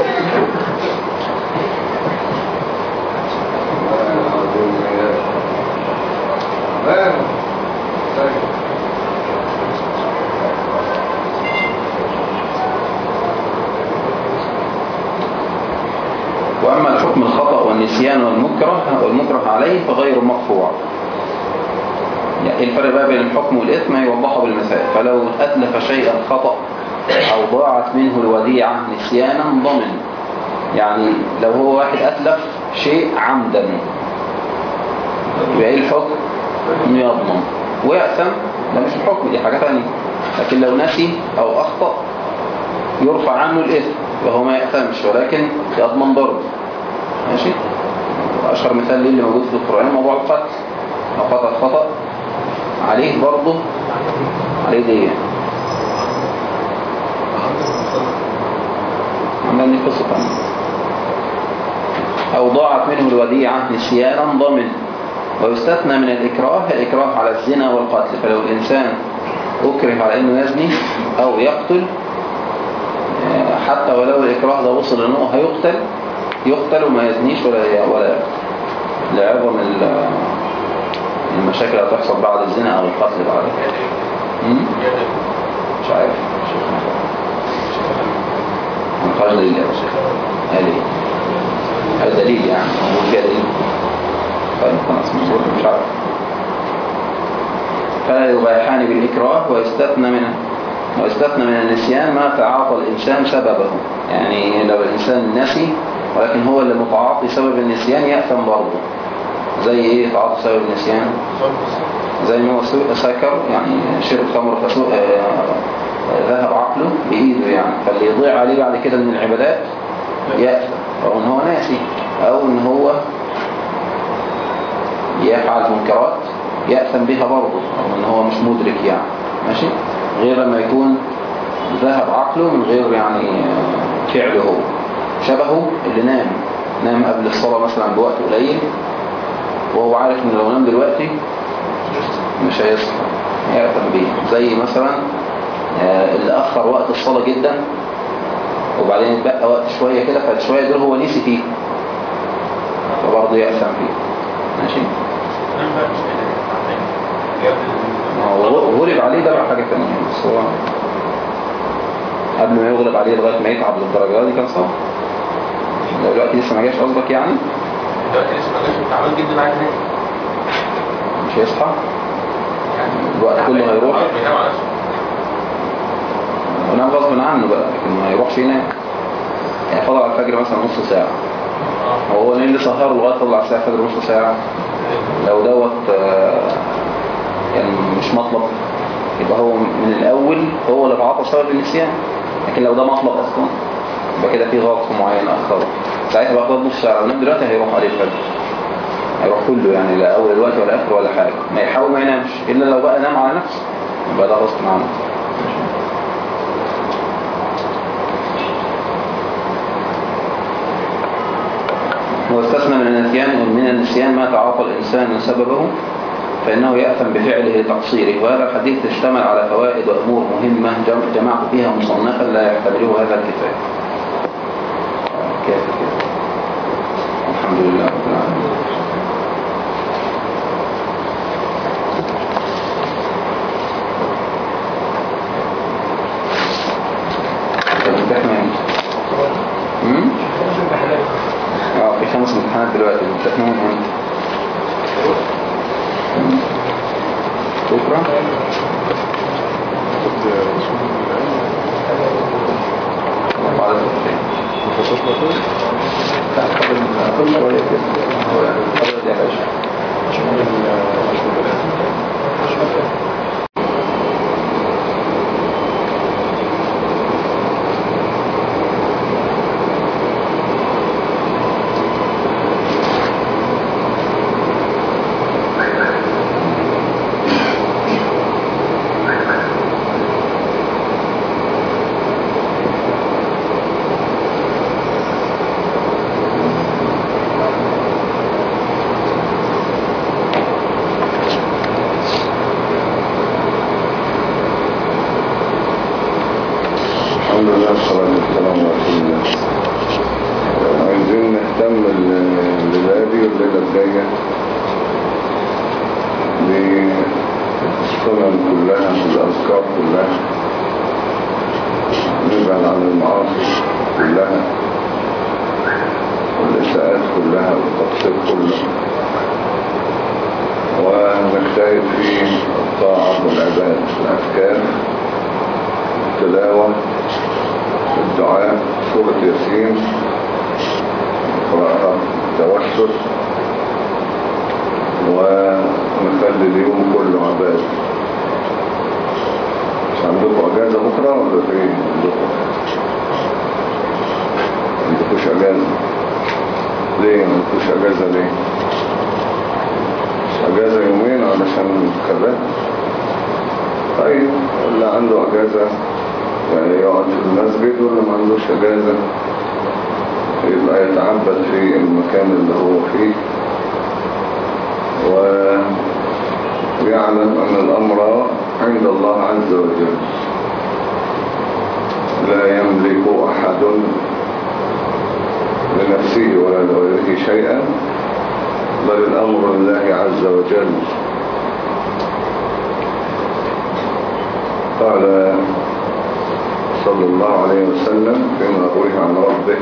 S1: وأما الحكم الخطأ والنسيان والمكره والمكره عليه فغير مرفوع. يعني الفرق بقى بين الحكم والإثم يوضحه بالمثال. فلو أتلف شيئا خطأ أو ضاعت منه الوديعة نسيانا ضمن، يعني لو هو واحد أتلف شيء عمدا يبقى ايه الحكم؟ انه يضمن ويأثم، ده مش الحكم، دي حاجة ثانية. لكن لو نسي أو أخطأ يرفع عنه الإثم وهو ما يأثمش ولكن يضمن ضرب. ماشي. أشهر مثال ليه اللي موجود في القرآن موضوع القتل. أو خطأ خطأ عليه برضه عليه دي عملني قصة عنه. أو ضاعت منه الوديعة نسيانا ضمن. ويستثنى من الإكراه الإكراه على الزنا والقتل. فلو الإنسان أكره على أنه يزني أو يقتل حتى ولو الإكراه ده وصل أنه هيقتل يقتل وما يزنيش ولا ولا يقتل لعظم المشاكل اللي هتحصل بعد الزنا أو القتل بعد مش عارف مقاش دليل يا شيخ قال ايه هذا دليل يعني هو فيها دليل طيب خلاص مش عارف. فلا يباحان بالإكراه ويستثنى من ويستثنى من النسيان ما تعاطى الإنسان سببه. يعني لو الإنسان نسي ولكن هو اللي متعاطي سبب النسيان يأثم برضه. زي ايه تعاطي سبب النسيان؟ زي ما هو سكر يعني شرب خمر فسوء ذهب عقله بإيده يعني فاللي يضيع عليه بعد كده من العبادات يأثم أو ان هو ناسي أو ان هو يفعل منكرات يأثم بها برضه أو ان هو مش مدرك يعني ماشي غير لما يكون ذهب عقله من غير يعني فعله هو. شبهه اللي نام نام قبل الصلاة مثلا بوقت قليل وهو عارف ان لو نام دلوقتي مش هيصحى يأثم بيه. زي مثلا اللي أخر وقت الصلاة جدا وبعدين اتبقى وقت شوية كده فشوية دول هو نسي فيه فبرضه يأثم فيه ماشي. هو غلب عليه ده بقى حاجة تانية بس هو قبل ما يغلب عليه لغاية ما يتعب للدرجة دي كان صح. لو دلوقتي لسه ما جاش قصدك يعني
S3: دلوقتي لسه ما جاش وتعبان جدا عايز ينام
S1: مش هيصحى الوقت كله هيروح ونام غصب عنه بقى لكن ما يروحش ينام يعني فضل على الفجر مثلا نص ساعة هو مين اللي سهر لغاية طلع الساعة الفجر نص ساعة لو دوت يعني مش مطلب يبقى هو من الأول هو اللي تعاطى سبب النسيان. لكن لو ده مطلب أصلا يبقى كده في غلط معين أخره ساعتها بقى خد نص ساعة ونام دلوقتي هيروح عليه الفجر هيروح كله يعني لا أول الوقت ولا آخر ولا حاجة ما يحاول ما ينامش إلا لو بقى نام على نفسه يبقى ده غصب عنه. واستثنى من النسيان من النسيان ما تعاطى الإنسان سببه فإنه يأثم بفعله لتقصيره. وهذا الحديث اشتمل على فوائد وأمور مهمة جمعت فيها مصنفا لا يحتمله هذا الكتاب. كيف كيف الحمد لله رب العالمين. امم اه في خمس امتحانات دلوقتي بتحنون امتى بكره بعد الفطور مخصص لكم لا قبل شويه كده هو قبل يا باشا
S8: اجازة يومين علشان كذا. طيب اللي عنده اجازة يعني يقعد في المسجد، واللي ما عندوش اجازة يبقى يتعبد في المكان اللي هو فيه، ويعلم ان الامر عند الله عز وجل، لا يملك احد لنفسه ولا لغيره شيئا، بل الامر لله عز وجل. قال صلى الله عليه وسلم فيما روي عن ربه: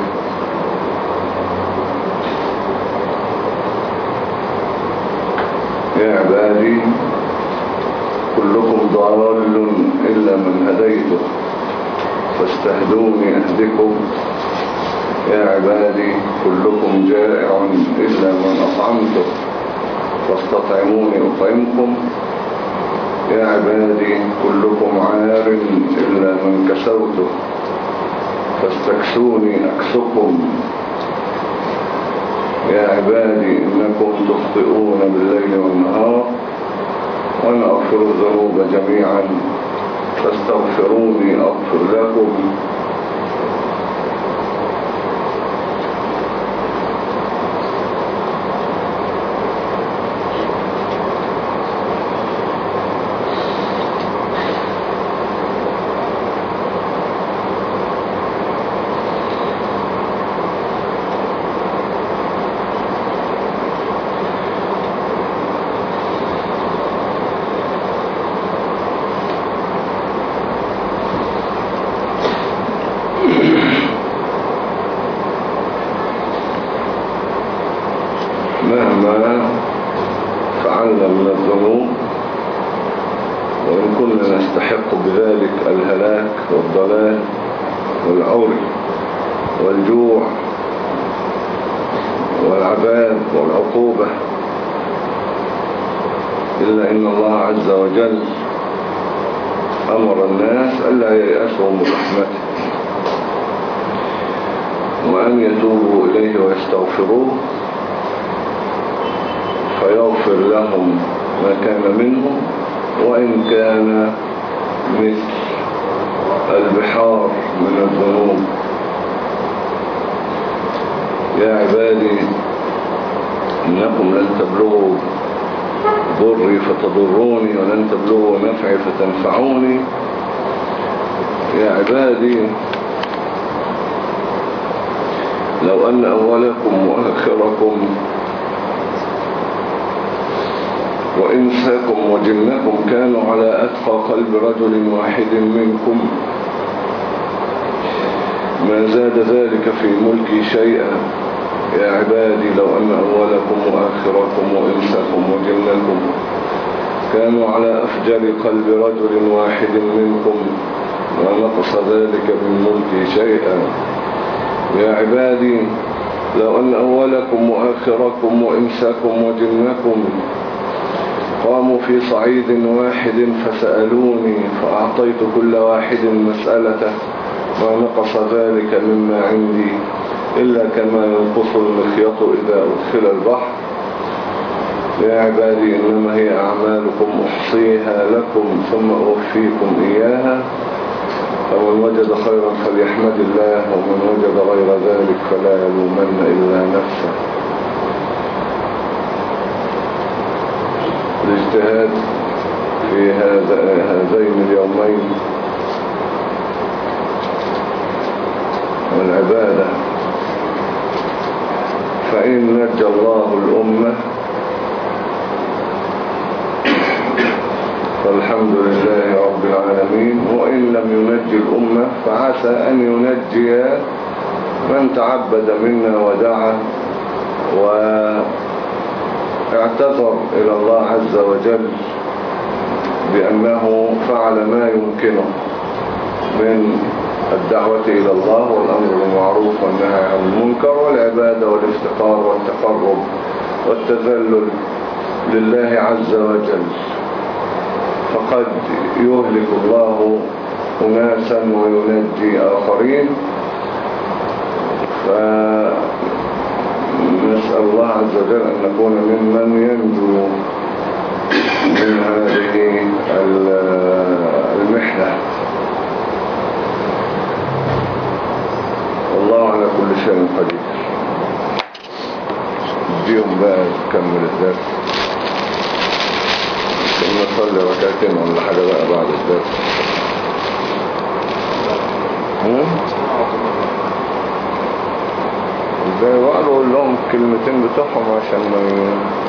S8: يا عبادي كلكم ضال إلا من هديته فاستهدوني أهدكم. يا عبادي كلكم جائع إلا من أطعمته فاستطعموني أطعمكم. يا عبادي كلكم عار إلا من كسوته فاستكسوني أكسكم. يا عبادي إنكم تخطئون بالليل والنهار وأنا أغفر الذنوب جميعا فاستغفروني أغفر لكم. مهما فعلنا من الذنوب، وإن كنا نستحق بذلك الهلاك والضلال والعري والجوع والعذاب والعقوبة، إلا إن الله عز وجل أمر الناس ألا ييأسوا من رحمته، وأن يتوبوا إليه ويستغفروه فيغفر لهم ما كان منهم، وإن كان مثل البحار من الذنوب. يا عبادي إنكم لن تبلغوا ضري فتضروني ولن تبلغوا نفعي فتنفعوني. يا عبادي لو أن أولكم وآخركم وإنساكم وجنكم كانوا على أتقى قلب رجل واحد منكم ما زاد ذلك في ملكي شيئا. يا عبادي لو أن أولكم وآخركم وإنساكم وجنكم كانوا على أفجر قلب رجل واحد منكم ما نقص ذلك من ملكي شيئا. يا عبادي لو أن أولكم وآخركم وإنساكم وجنكم قاموا في صعيد واحد فسألوني فأعطيت كل واحد مسألته ما نقص ذلك مما عندي إلا كما ينقص المخيط إذا أدخل البحر. يا عبادي إنما هي أعمالكم أحصيها لكم ثم أوفيكم إياها، فمن وجد خيرا فليحمد الله ومن وجد غير ذلك فلا يلومن إلا نفسه. الاجتهاد في هذا هذين اليومين والعبادة، فإن نجى الله الأمة فالحمد لله رب العالمين، وإن لم ينجي الأمة فعسى أن ينجي من تعبد منا ودعا واعتذر إلى الله عز وجل بأنه فعل ما يمكنه من الدعوة إلى الله والأمر بالمعروف والنهي عن المنكر والعبادة والافتقار والتقرب والتذلل لله عز وجل. فقد يهلك الله أناسا وينجي آخرين، فنسأل الله عز وجل أن نكون ممن ينجو من هذه المحنة. والله على كل شيء قدير. اديهم بقى تكمل الدرس، كنا نصلي ركعتين ولا حاجة بقى بعد الدرس. ازاي بقى اقول لهم الكلمتين بتوعهم عشان ما ي...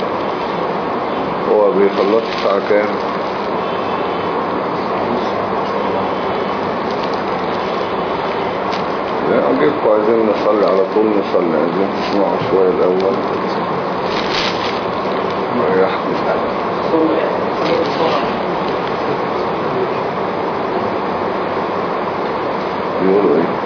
S8: هو بيخلص الساعة كام؟ لا اجيبكم عايزين نصلي على طول نصلي، عايزين تسمعوا شوية الاول ريحكم. بيقولوا ايه؟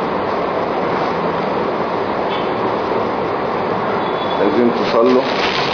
S8: عايزين تصلوا